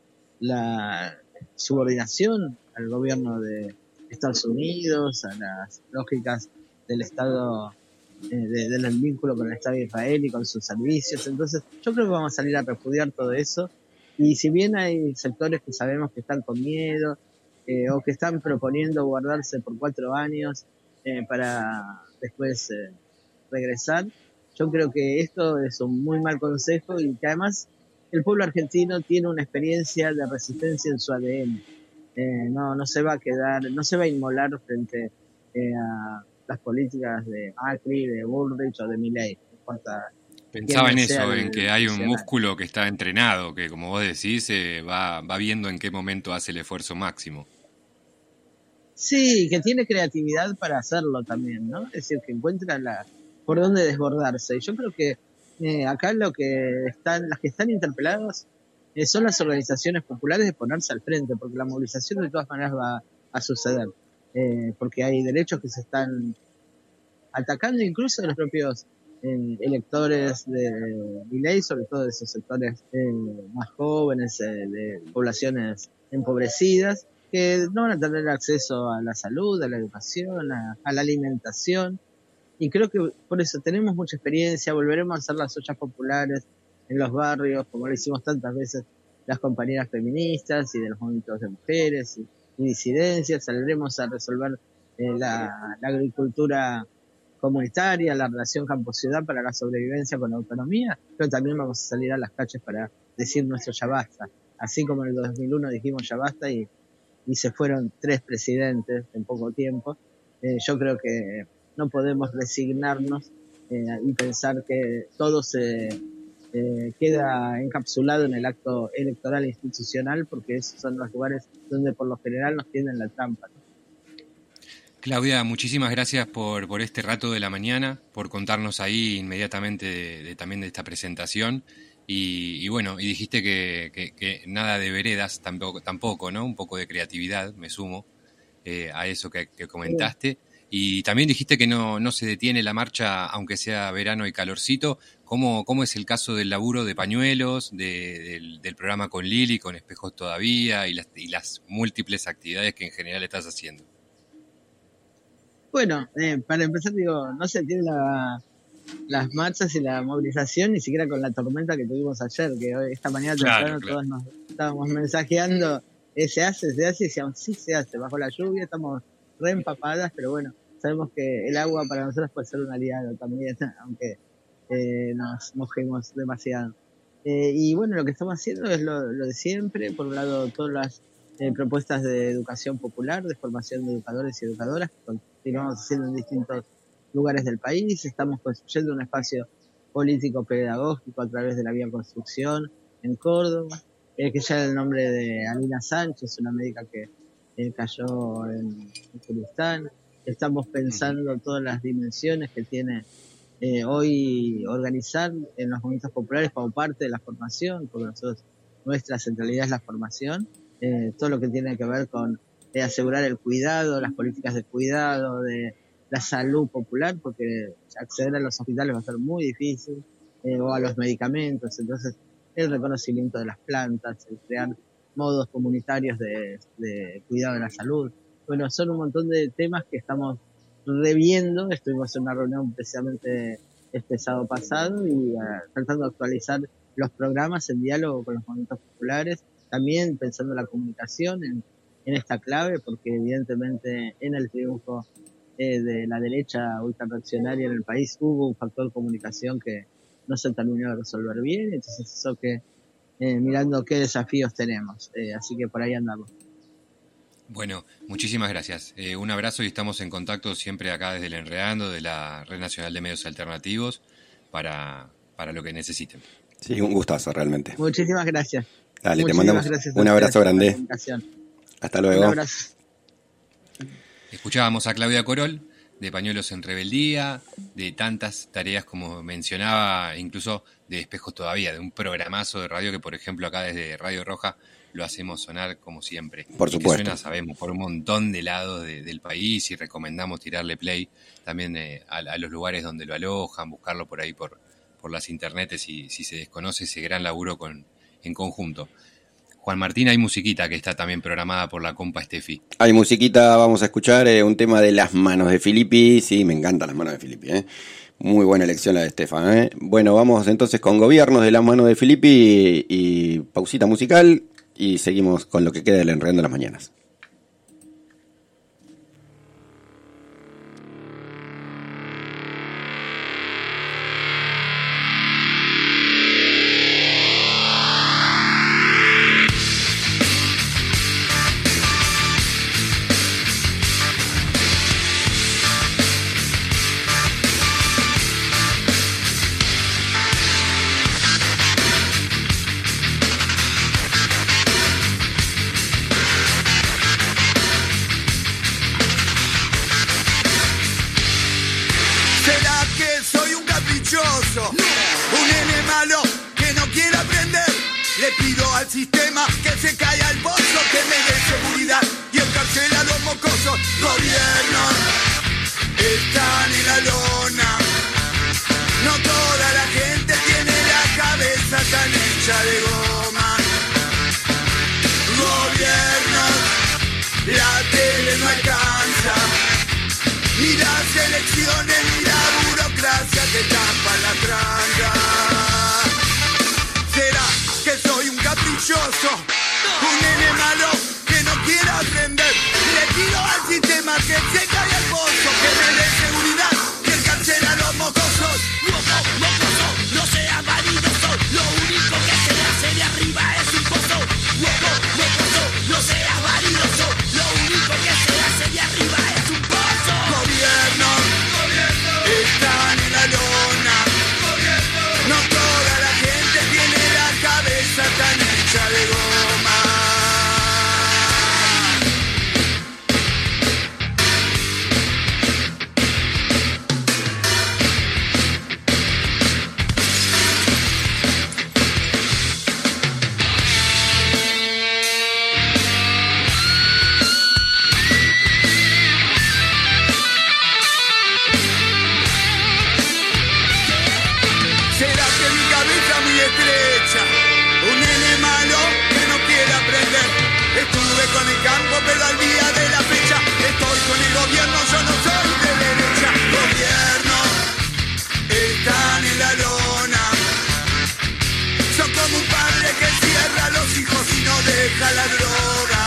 la subordinación al gobierno de Estados Unidos, a las lógicas del Estado, eh, de, del vínculo con el Estado de Israel y con sus servicios. Entonces, yo creo que vamos a salir a repudiar todo eso. Y si bien hay sectores que sabemos que están con miedo, eh, o que están proponiendo guardarse por cuatro años eh, para después eh, regresar, yo creo que esto es un muy mal consejo y que además el pueblo argentino tiene una experiencia de resistencia en su A D N. Eh, no, no se va a quedar, no se va a inmolar frente eh, a las políticas de Macri, de Bullrich o de Milei. Pensaba en eso, en que hay un músculo que está entrenado, que como vos decís, eh, va, va viendo en qué momento hace el esfuerzo máximo. Sí, que tiene creatividad para hacerlo también, ¿no? Es decir, que encuentra la, por dónde desbordarse. Y yo creo que eh, acá lo que están, las que están interpeladas eh, son las organizaciones populares de ponerse al frente, porque la movilización de todas maneras va a suceder, eh, porque hay derechos que se están atacando incluso de los propios eh, electores de Milei, sobre todo de esos sectores eh, más jóvenes, eh, de poblaciones empobrecidas, que no van a tener acceso a la salud, a la educación, a, a la alimentación. Y creo que por eso tenemos mucha experiencia, volveremos a hacer las ollas populares en los barrios, como lo hicimos tantas veces las compañeras feministas y de los movimientos de mujeres y, y disidencias. Saldremos a resolver eh, la, la agricultura comunitaria, la relación campo-ciudad para la sobrevivencia con la autonomía, pero también vamos a salir a las calles para decir nuestro ya basta. Así como en el dos mil uno dijimos ya basta y, y se fueron tres presidentes en poco tiempo, eh, yo creo que no podemos resignarnos eh, y pensar que todo se eh, queda encapsulado en el acto electoral e institucional, porque esos son los lugares donde por lo general nos tienden la trampa, ¿no? Claudia, muchísimas gracias por, por este rato de la mañana, por contarnos ahí inmediatamente de, de, también de esta presentación. Y, y bueno, y dijiste que, que, que nada de veredas tampoco, tampoco, ¿no? Un poco de creatividad, me sumo eh, a eso que, que comentaste. Y también dijiste que no, no se detiene la marcha, aunque sea verano y calorcito. ¿Cómo, cómo es el caso del laburo de pañuelos, de, del, del programa con Lili, con Espejos Todavía, y las, y las múltiples actividades que en general estás haciendo? Bueno, eh, para empezar, digo, no se tiene la, las marchas y la movilización ni siquiera con la tormenta que tuvimos ayer, que hoy, esta mañana temprano claro, claro. todos nos estábamos mensajeando, eh, se hace, se hace, y decíamos, sí se hace, bajo la lluvia, estamos re empapadas, pero bueno, sabemos que el agua para nosotros puede ser un aliado también, aunque eh, nos mojemos demasiado. Eh, y bueno, lo que estamos haciendo es lo, lo de siempre, por un lado todas las eh, propuestas de educación popular, de formación de educadores y educadoras, que continuamos haciendo en distintos lugares del país. Estamos construyendo un espacio político pedagógico a través de la Vía Construcción en Córdoba, eh, que ya el nombre de Alina Sánchez, una médica que eh, cayó en Afganistán. Estamos pensando todas las dimensiones que tiene eh, hoy organizar en los movimientos populares como parte de la formación, porque nosotros, nuestra centralidad es la formación, eh, todo lo que tiene que ver con eh, asegurar el cuidado, las políticas de cuidado, de la salud popular, porque acceder a los hospitales va a ser muy difícil, eh, o a los medicamentos. Entonces el reconocimiento de las plantas, el crear modos comunitarios de, de cuidado de la salud. Bueno, son un montón de temas que estamos reviendo. Estuvimos en una reunión precisamente este sábado pasado y uh, tratando de actualizar los programas en diálogo con los movimientos populares, también pensando en la comunicación en, en esta clave, porque evidentemente en el triunfo eh, de la derecha ultrarreaccionaria en el país hubo un factor de comunicación que no se terminó de resolver bien. Entonces eso que eh, mirando qué desafíos tenemos, eh, así que por ahí andamos. Bueno, muchísimas gracias. Eh, un abrazo y estamos en contacto siempre acá desde el Enredando, de la Red Nacional de Medios Alternativos, para, para lo que necesiten. Sí, un gustazo realmente. Muchísimas gracias. Dale, Muchísimas te mandamos un abrazo grande. Hasta luego. Escuchábamos a Claudia Corol, de Pañuelos en Rebeldía, de tantas tareas como mencionaba, incluso de Espejos Todavía, de un programazo de radio que, por ejemplo, acá desde Radio Roja lo hacemos sonar como siempre. Por y supuesto. que suena, sabemos, por un montón de lados de, del país, y recomendamos tirarle play también eh, a, a los lugares donde lo alojan, buscarlo por ahí por, por las internetes y si se desconoce ese gran laburo con, en conjunto. Juan Martín, hay musiquita que está también programada por la compa Steffi. Hay musiquita, vamos a escuchar eh, un tema de Las Manos de Filippi. Sí, me encantan Las Manos de Filippi, ¿eh? Muy buena elección la de Estefan, ¿eh? Bueno, vamos entonces con Gobiernos de Las Manos de Filippi y, y pausita musical y seguimos con lo que queda del Enredando las Mañanas. Un nene malo que no quiere aprender. Le pido al sistema que se caiga al pozo, que me dé seguridad y encarcela a los mocosos. Gobierno, están en la lona. No toda la gente tiene la cabeza tan hecha de goma. Gobierno, la tele no alcanza. Ni las elecciones ni la burocracia que tapa la tranca. ¿Será que soy un caprichoso? Un nene malo que no quiere aprender. Le pido al sistema que se caiga el pozo, que me dé seguridad, que encarcela a los mocosos. Moco, mocoso, no seas vanidoso. Lo único que se hace de arriba es un pozo. Moco, mocoso, no seas vanidoso. Lo único que se hace de arriba es un pozo. Gobierno, gobierno, están en la lona. Gobierno, no toda la gente tiene la cabeza tan hecha de goma. Un nene malo que no quiere aprender. Estuve con el campo pero al día de la fecha estoy con el gobierno, yo no soy de derecha. Gobierno, están en la lona. Son como un padre que cierra a los hijos y no deja la droga.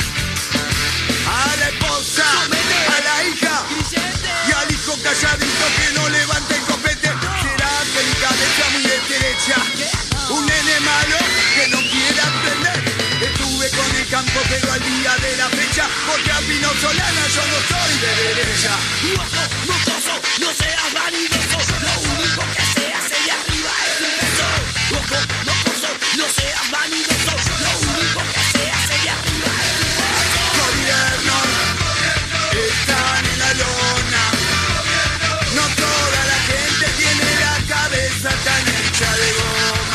A la esposa, a la hija y al hijo calladito que no levanta el copete. Será que mi cabeza muy de derecha. Un nene malo que no quiere aprender. Estuve con el campo pero al día de la fecha, porque a Pino Solana yo no soy de derecha. Moco, mocoso, no seas vanidoso. Lo único que se hace de arriba es un beso. Moco, mocoso, no seas vanidoso. Lo único que se hace de arriba es un beso. Gobierno, están en la lona. No toda la gente tiene la cabeza tan hecha de goma.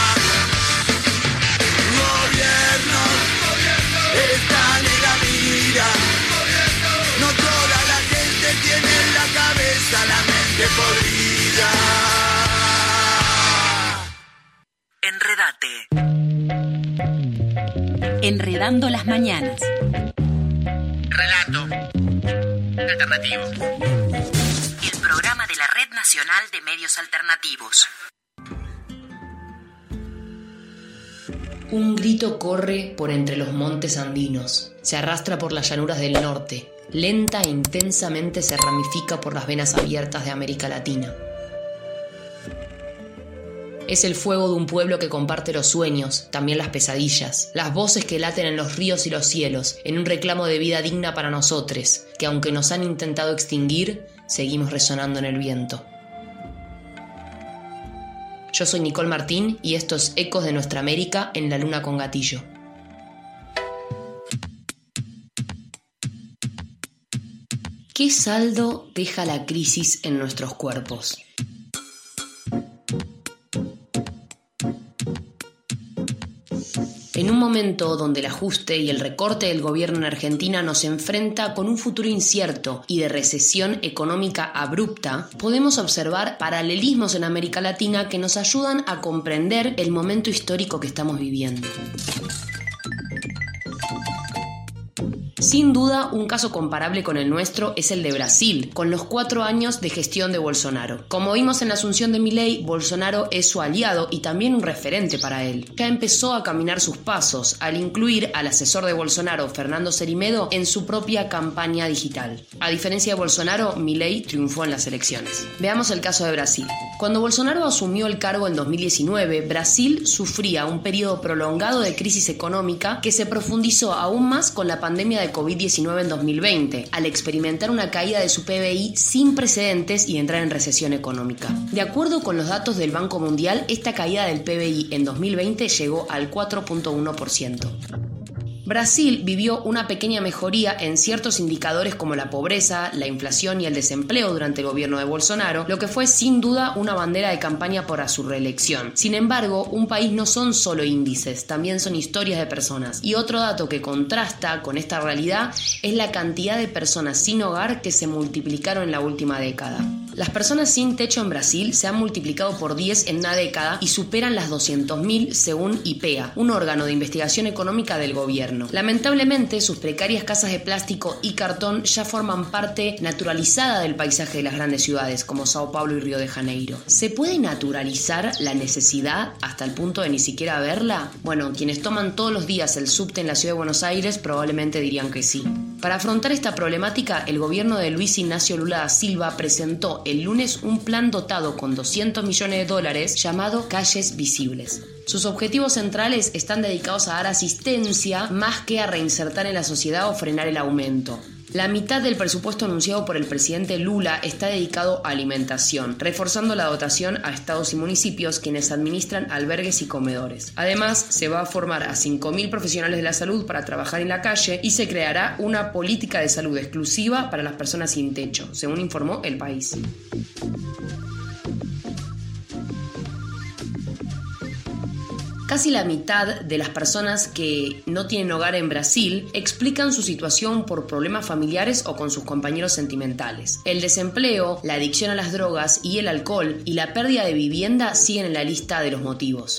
Están en la mira. No toda la gente tiene en la cabeza la mente podrida. Enredate. Enredando las mañanas. Relato alternativo. El programa de la Red Nacional de Medios Alternativos. Un grito corre por entre los montes andinos, se arrastra por las llanuras del norte, lenta e intensamente se ramifica por las venas abiertas de América Latina. Es el fuego de un pueblo que comparte los sueños, también las pesadillas, las voces que laten en los ríos y los cielos, en un reclamo de vida digna para nosotros, que aunque nos han intentado extinguir, seguimos resonando en el viento. Yo soy Nicole Martín y esto es Ecos de Nuestra América en la Luna con Gatillo. ¿Qué saldo deja la crisis en nuestros cuerpos? En un momento donde el ajuste y el recorte del gobierno en Argentina nos enfrenta con un futuro incierto y de recesión económica abrupta, podemos observar paralelismos en América Latina que nos ayudan a comprender el momento histórico que estamos viviendo. Sin duda, un caso comparable con el nuestro es el de Brasil, con los cuatro años de gestión de Bolsonaro. Como vimos en la asunción de Milei, Bolsonaro es su aliado y también un referente para él. Ya empezó a caminar sus pasos al incluir al asesor de Bolsonaro, Fernando Serimedo, en su propia campaña digital. A diferencia de Bolsonaro, Milei triunfó en las elecciones. Veamos el caso de Brasil. Cuando Bolsonaro asumió el cargo en dos mil diecinueve, Brasil sufría un periodo prolongado de crisis económica que se profundizó aún más con la pandemia de covid diecinueve en dos mil veinte, al experimentar una caída de su P B I sin precedentes y entrar en recesión económica. De acuerdo con los datos del Banco Mundial, esta caída del P B I en dos mil veinte llegó al cuatro punto uno por ciento. Brasil vivió una pequeña mejoría en ciertos indicadores como la pobreza, la inflación y el desempleo durante el gobierno de Bolsonaro, lo que fue sin duda una bandera de campaña para su reelección. Sin embargo, un país no son solo índices, también son historias de personas. Y otro dato que contrasta con esta realidad es la cantidad de personas sin hogar que se multiplicaron en la última década. Las personas sin techo en Brasil se han multiplicado por diez en una década y superan las doscientos mil según I P E A, un órgano de investigación económica del gobierno. Lamentablemente, sus precarias casas de plástico y cartón ya forman parte naturalizada del paisaje de las grandes ciudades como Sao Paulo y Río de Janeiro. ¿Se puede naturalizar la necesidad hasta el punto de ni siquiera verla? Bueno, quienes toman todos los días el subte en la ciudad de Buenos Aires probablemente dirían que sí. Para afrontar esta problemática, el gobierno de Luis Ignacio Lula da Silva presentó el lunes un plan dotado con doscientos millones de dólares llamado Calles Visibles. Sus objetivos centrales están dedicados a dar asistencia más que a reinsertar en la sociedad o frenar el aumento. La mitad del presupuesto anunciado por el presidente Lula está dedicado a alimentación, reforzando la dotación a estados y municipios quienes administran albergues y comedores. Además, se va a formar a cinco mil profesionales de la salud para trabajar en la calle y se creará una política de salud exclusiva para las personas sin techo, según informó El País. Casi la mitad de las personas que no tienen hogar en Brasil explican su situación por problemas familiares o con sus compañeros sentimentales. El desempleo, la adicción a las drogas y el alcohol y la pérdida de vivienda siguen en la lista de los motivos.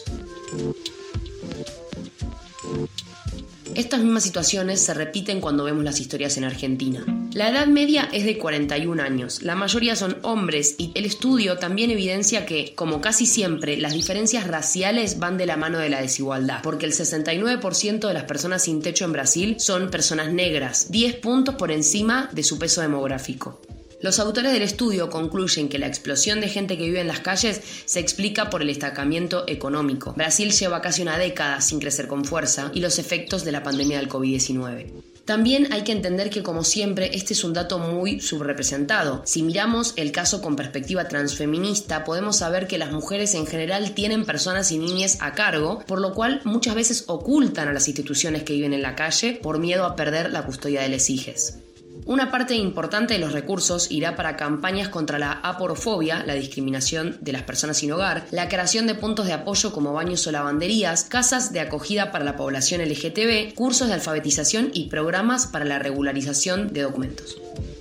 Estas mismas situaciones se repiten cuando vemos las historias en Argentina. La edad media es de cuarenta y un años, la mayoría son hombres y el estudio también evidencia que, como casi siempre, las diferencias raciales van de la mano de la desigualdad, porque el sesenta y nueve por ciento de las personas sin techo en Brasil son personas negras, diez puntos por encima de su peso demográfico. Los autores del estudio concluyen que la explosión de gente que vive en las calles se explica por el estancamiento económico. Brasil lleva casi una década sin crecer con fuerza y los efectos de la pandemia del covid diecinueve. También hay que entender que, como siempre, este es un dato muy subrepresentado. Si miramos el caso con perspectiva transfeminista, podemos saber que las mujeres en general tienen personas y niñas a cargo, por lo cual muchas veces ocultan a las instituciones que viven en la calle por miedo a perder la custodia de les hijes. Una parte importante de los recursos irá para campañas contra la aporofobia, la discriminación de las personas sin hogar, la creación de puntos de apoyo como baños o lavanderías, casas de acogida para la población L G T B, cursos de alfabetización y programas para la regularización de documentos.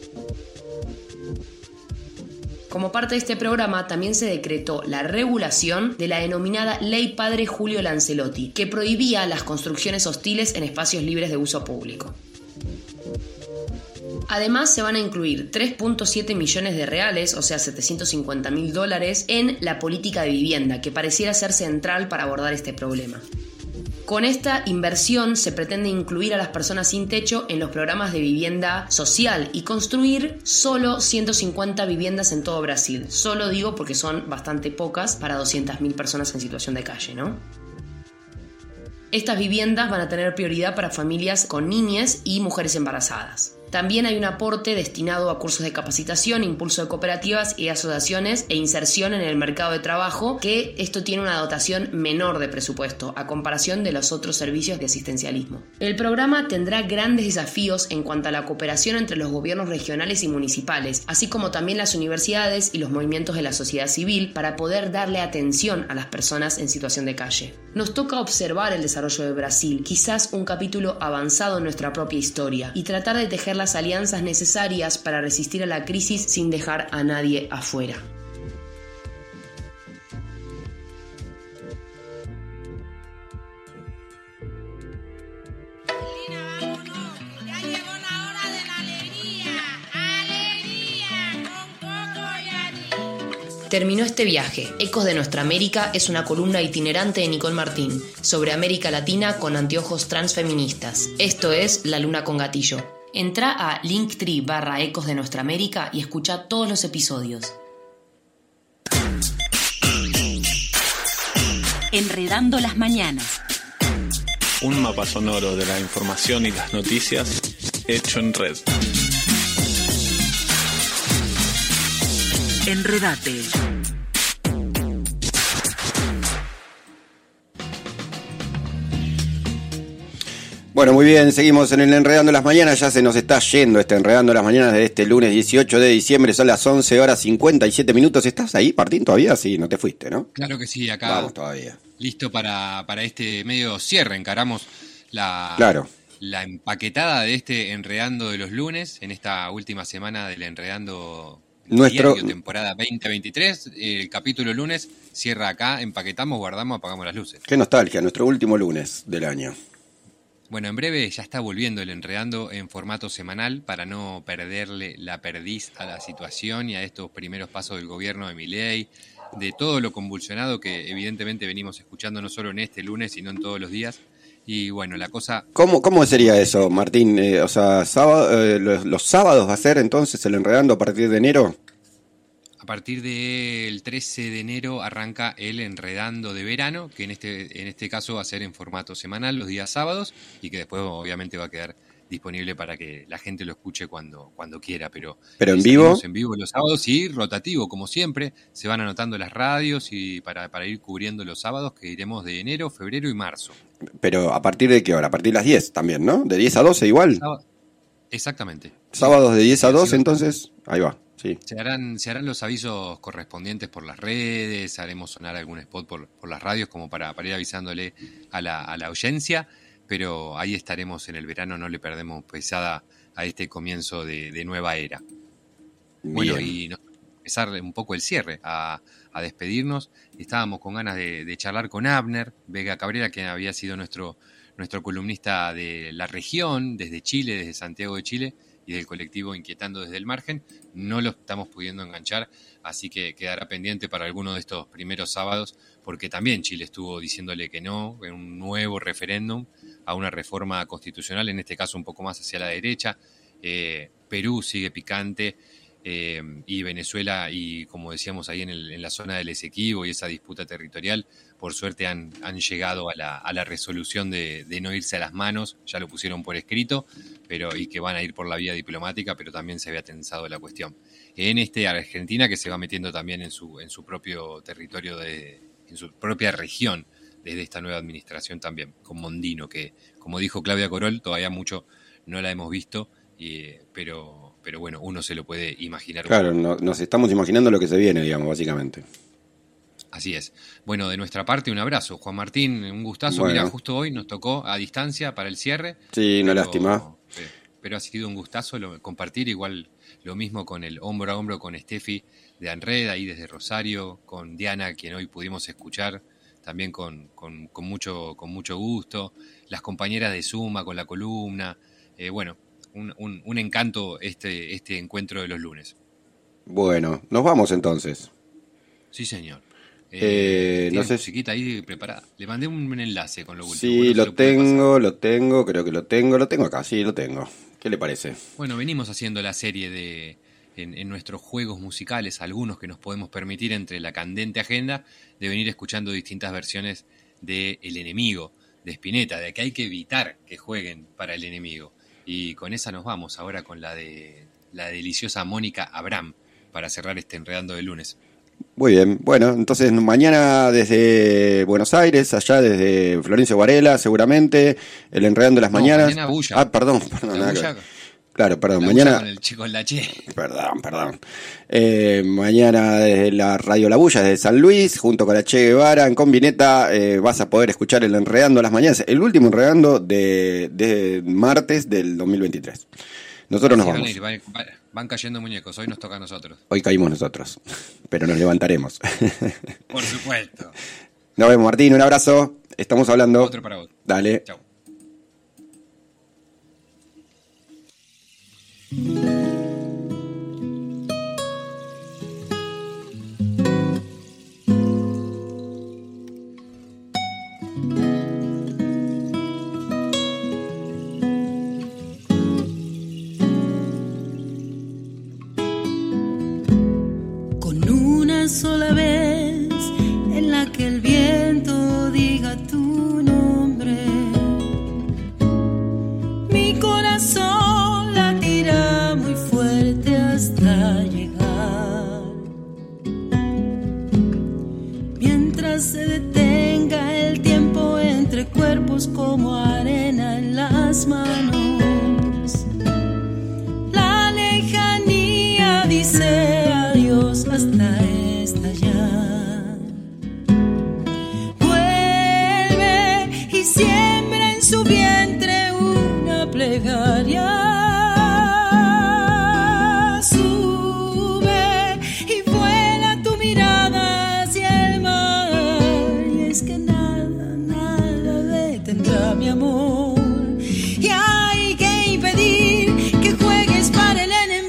Como parte de este programa, también se decretó la regulación de la denominada Ley Padre Julio Lancelotti, que prohibía las construcciones hostiles en espacios libres de uso público. Además, se van a incluir tres punto siete millones de reales, o sea setecientos cincuenta mil dólares, en la política de vivienda, que pareciera ser central para abordar este problema. Con esta inversión se pretende incluir a las personas sin techo en los programas de vivienda social y construir solo ciento cincuenta viviendas en todo Brasil. Solo digo porque son bastante pocas para doscientas mil personas en situación de calle, ¿no? Estas viviendas van a tener prioridad para familias con niñas y mujeres embarazadas. También hay un aporte destinado a cursos de capacitación, impulso de cooperativas y asociaciones e inserción en el mercado de trabajo, que esto tiene una dotación menor de presupuesto a comparación de los otros servicios de asistencialismo. El programa tendrá grandes desafíos en cuanto a la cooperación entre los gobiernos regionales y municipales, así como también las universidades y los movimientos de la sociedad civil, para poder darle atención a las personas en situación de calle. Nos toca observar el desarrollo de Brasil, quizás un capítulo avanzado en nuestra propia historia, y tratar de tejer las alianzas necesarias para resistir a la crisis sin dejar a nadie afuera. Terminó este viaje. Ecos de Nuestra América es una columna itinerante de Nicole Martín sobre América Latina con anteojos transfeministas. Esto es La Luna con Gatillo. Entrá a linktree barra Ecos de Nuestra América y escucha todos los episodios. Enredando las mañanas. Un mapa sonoro de la información y las noticias hecho en red. Enredate. Bueno, muy bien, seguimos en el Enredando las Mañanas, ya se nos está yendo este Enredando las Mañanas de este lunes dieciocho de diciembre, son las once horas cincuenta y siete minutos. ¿Estás ahí, Martín, todavía? Sí, no te fuiste, ¿no? Claro que sí, acá. Vamos todavía. Listo para, para este medio cierre, encaramos la... Claro. La empaquetada de este Enredando de los lunes, en esta última semana del Enredando Nuestro... Diario, temporada veinte veintitrés. El capítulo lunes cierra acá, empaquetamos, guardamos, apagamos las luces. Qué nostalgia, nuestro último lunes del año. Bueno, en breve ya está volviendo el Enredando en formato semanal para no perderle la perdiz a la situación y a estos primeros pasos del gobierno de Milei, de todo lo convulsionado que evidentemente venimos escuchando no solo en este lunes, sino en todos los días. Y bueno, la cosa... ¿Cómo, cómo sería eso, Martín? Eh, o sea, sábado, eh, los, los sábados va a ser entonces el Enredando a partir de enero. A partir del trece de enero arranca el Enredando de verano, que en este, en este caso va a ser en formato semanal los días sábados y que después obviamente va a quedar disponible para que la gente lo escuche cuando, cuando quiera. Pero, ¿Pero en vivo? En vivo los sábados y rotativo, como siempre. Se van anotando las radios y para, para ir cubriendo los sábados que iremos de enero, febrero y marzo. Pero ¿a partir de qué hora? A partir de las diez también, ¿no? ¿De diez a doce igual? Sábado. Exactamente. Sábados de diez a doce, entonces, ahí va. Sí. Se harán, se harán los avisos correspondientes por las redes, haremos sonar algún spot por, por las radios como para, para ir avisándole a la, a la audiencia, pero ahí estaremos en el verano, no le perdemos pesada a este comienzo de, de nueva era. Bien. Bueno, y nos empezar un poco el cierre, a, a despedirnos. Estábamos con ganas de, de charlar con Abner Vega Cabrera, que había sido nuestro, nuestro columnista de la región, desde Chile, desde Santiago de Chile, y del colectivo Inquietando desde el Margen. No lo estamos pudiendo enganchar, así que quedará pendiente para alguno de estos primeros sábados, porque también Chile estuvo diciéndole que no, en un nuevo referéndum, a una reforma constitucional, en este caso un poco más hacia la derecha. Eh, Perú sigue picante, eh, y Venezuela, y como decíamos ahí en, el, en la zona del Esequibo y esa disputa territorial, por suerte han, han llegado a la, a la resolución de, de no irse a las manos, ya lo pusieron por escrito, pero y que van a ir por la vía diplomática, pero también se había tensado la cuestión. En este Argentina, que se va metiendo también en su, en su propio territorio, de, en su propia región, desde esta nueva administración también, con Mondino, que como dijo Claudia Corol, todavía mucho no la hemos visto, y, pero, pero bueno, uno se lo puede imaginar. Claro, no, nos estamos imaginando lo que se viene, digamos, básicamente. Así es. Bueno, de nuestra parte, un abrazo. Juan Martín, un gustazo. Bueno. Mirá, justo hoy nos tocó a distancia para el cierre. Sí, una pero, lástima. Pero, pero ha sido un gustazo lo, compartir igual lo mismo con el hombro a hombro con Steffi de Anred, ahí desde Rosario, con Diana, quien hoy pudimos escuchar, también con, con, con, mucho, con mucho gusto, las compañeras de Suma con la columna. Eh, bueno, un, un, un encanto este, este encuentro de los lunes. Bueno, nos vamos entonces. Sí, señor. Eh, eh, no sé. Musiquita ahí preparada. Le mandé un enlace con lo último. Sí, bueno, lo, lo tengo, lo tengo, creo que lo tengo, lo tengo acá, sí, lo tengo. ¿Qué le parece? Bueno, venimos haciendo la serie de en, en nuestros juegos musicales, algunos que nos podemos permitir entre la candente agenda de venir escuchando distintas versiones de El Enemigo, de Spinetta, de que hay que evitar que jueguen para El Enemigo. Y con esa nos vamos ahora con la de la deliciosa Mónica Abraham para cerrar este Enredando de lunes. Muy bien, bueno, entonces mañana desde Buenos Aires, allá desde Florencio Varela, seguramente, el Enredando de las No, Mañanas. mañana Bulla. Ah, perdón, perdón. La nada Bulla- que ver. Claro, perdón, la mañana. Bulla con el chico en la Che. Perdón, perdón. Eh, mañana desde la Radio La Bulla, desde San Luis, junto con la Che Guevara, en Combineta, eh, vas a poder escuchar el Enredando de las Mañanas, el último Enredando de, de martes del dos mil veintitrés. Nosotros nos Sí, van, a vamos. ir, van, van- van cayendo muñecos, hoy nos toca a nosotros. Hoy caímos nosotros, pero nos levantaremos. Por supuesto. Nos vemos, Martín, un abrazo. Estamos hablando. Otro para vos. Dale. Chau. Con una sola vez en la que el viento diga tu nombre, mi corazón latirá muy fuerte hasta llegar. Mientras se detenga el tiempo entre cuerpos como arena en las manos, la lejanía dice adiós hasta estallar. Vuelve y siembra en su vientre una plegaria. Sube y vuela tu mirada hacia el mar. Y es que nada, nada detendrá mi amor. Y hay que impedir que juegues para el enemigo.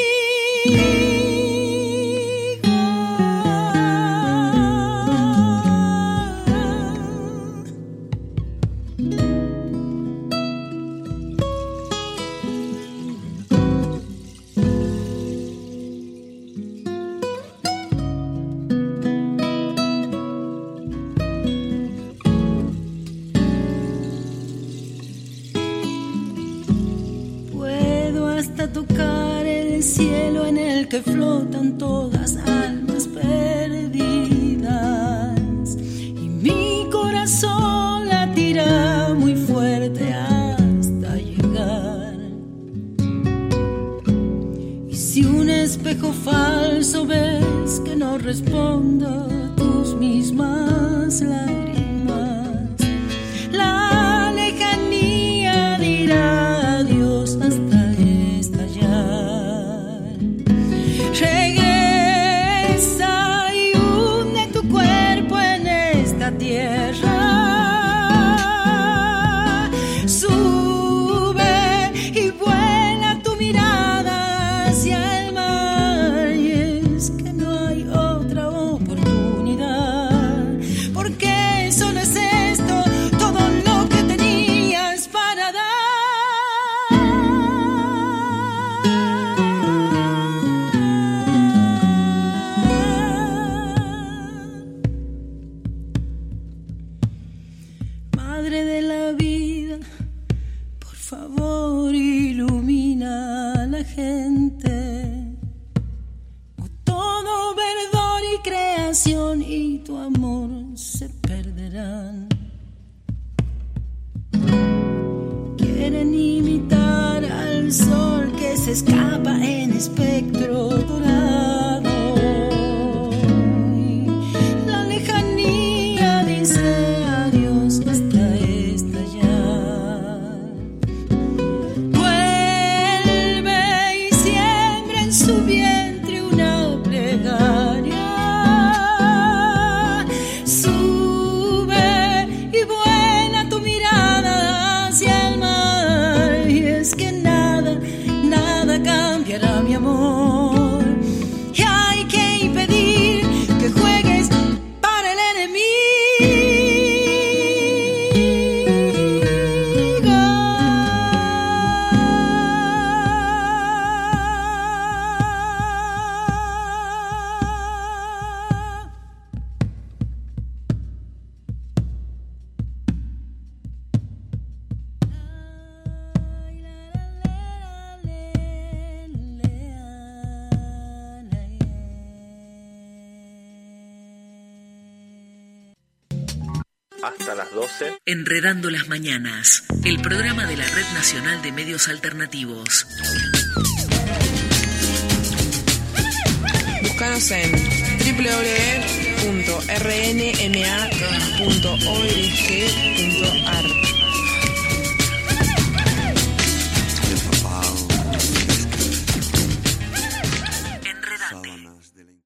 Puedo hasta tocar el cielo en el que flotan todas almas perdidas. Y mi corazón latirá muy fuerte hasta llegar. Y si un espejo falso ves que no responde a tus mismas lágrimas, la lejanía dirá adiós hasta estallar. Regresa y hunde tu cuerpo en esta tierra. Sube y vuela tu mirada hacia el mar. Y es que no hay otra oportunidad, porque solo es esto todo lo que tenías para dar. Madre de la vida, por favor ilumina a la gente. O todo verdor y creación y tu amor se perderán. Quieren imitar al sol que se escapa en espectro dorado. Y la lejanía dice adiós hasta estallar. Vuelve y siembra en su vientre una plegaria. Sube y vuela tu mirada hacia el mar. Y es que nada, nada cambiará mi amor. hasta las doce. Enredando las Mañanas, el programa de la Red Nacional de Medios Alternativos. Búscanos en doble u doble u doble u punto r n m a punto org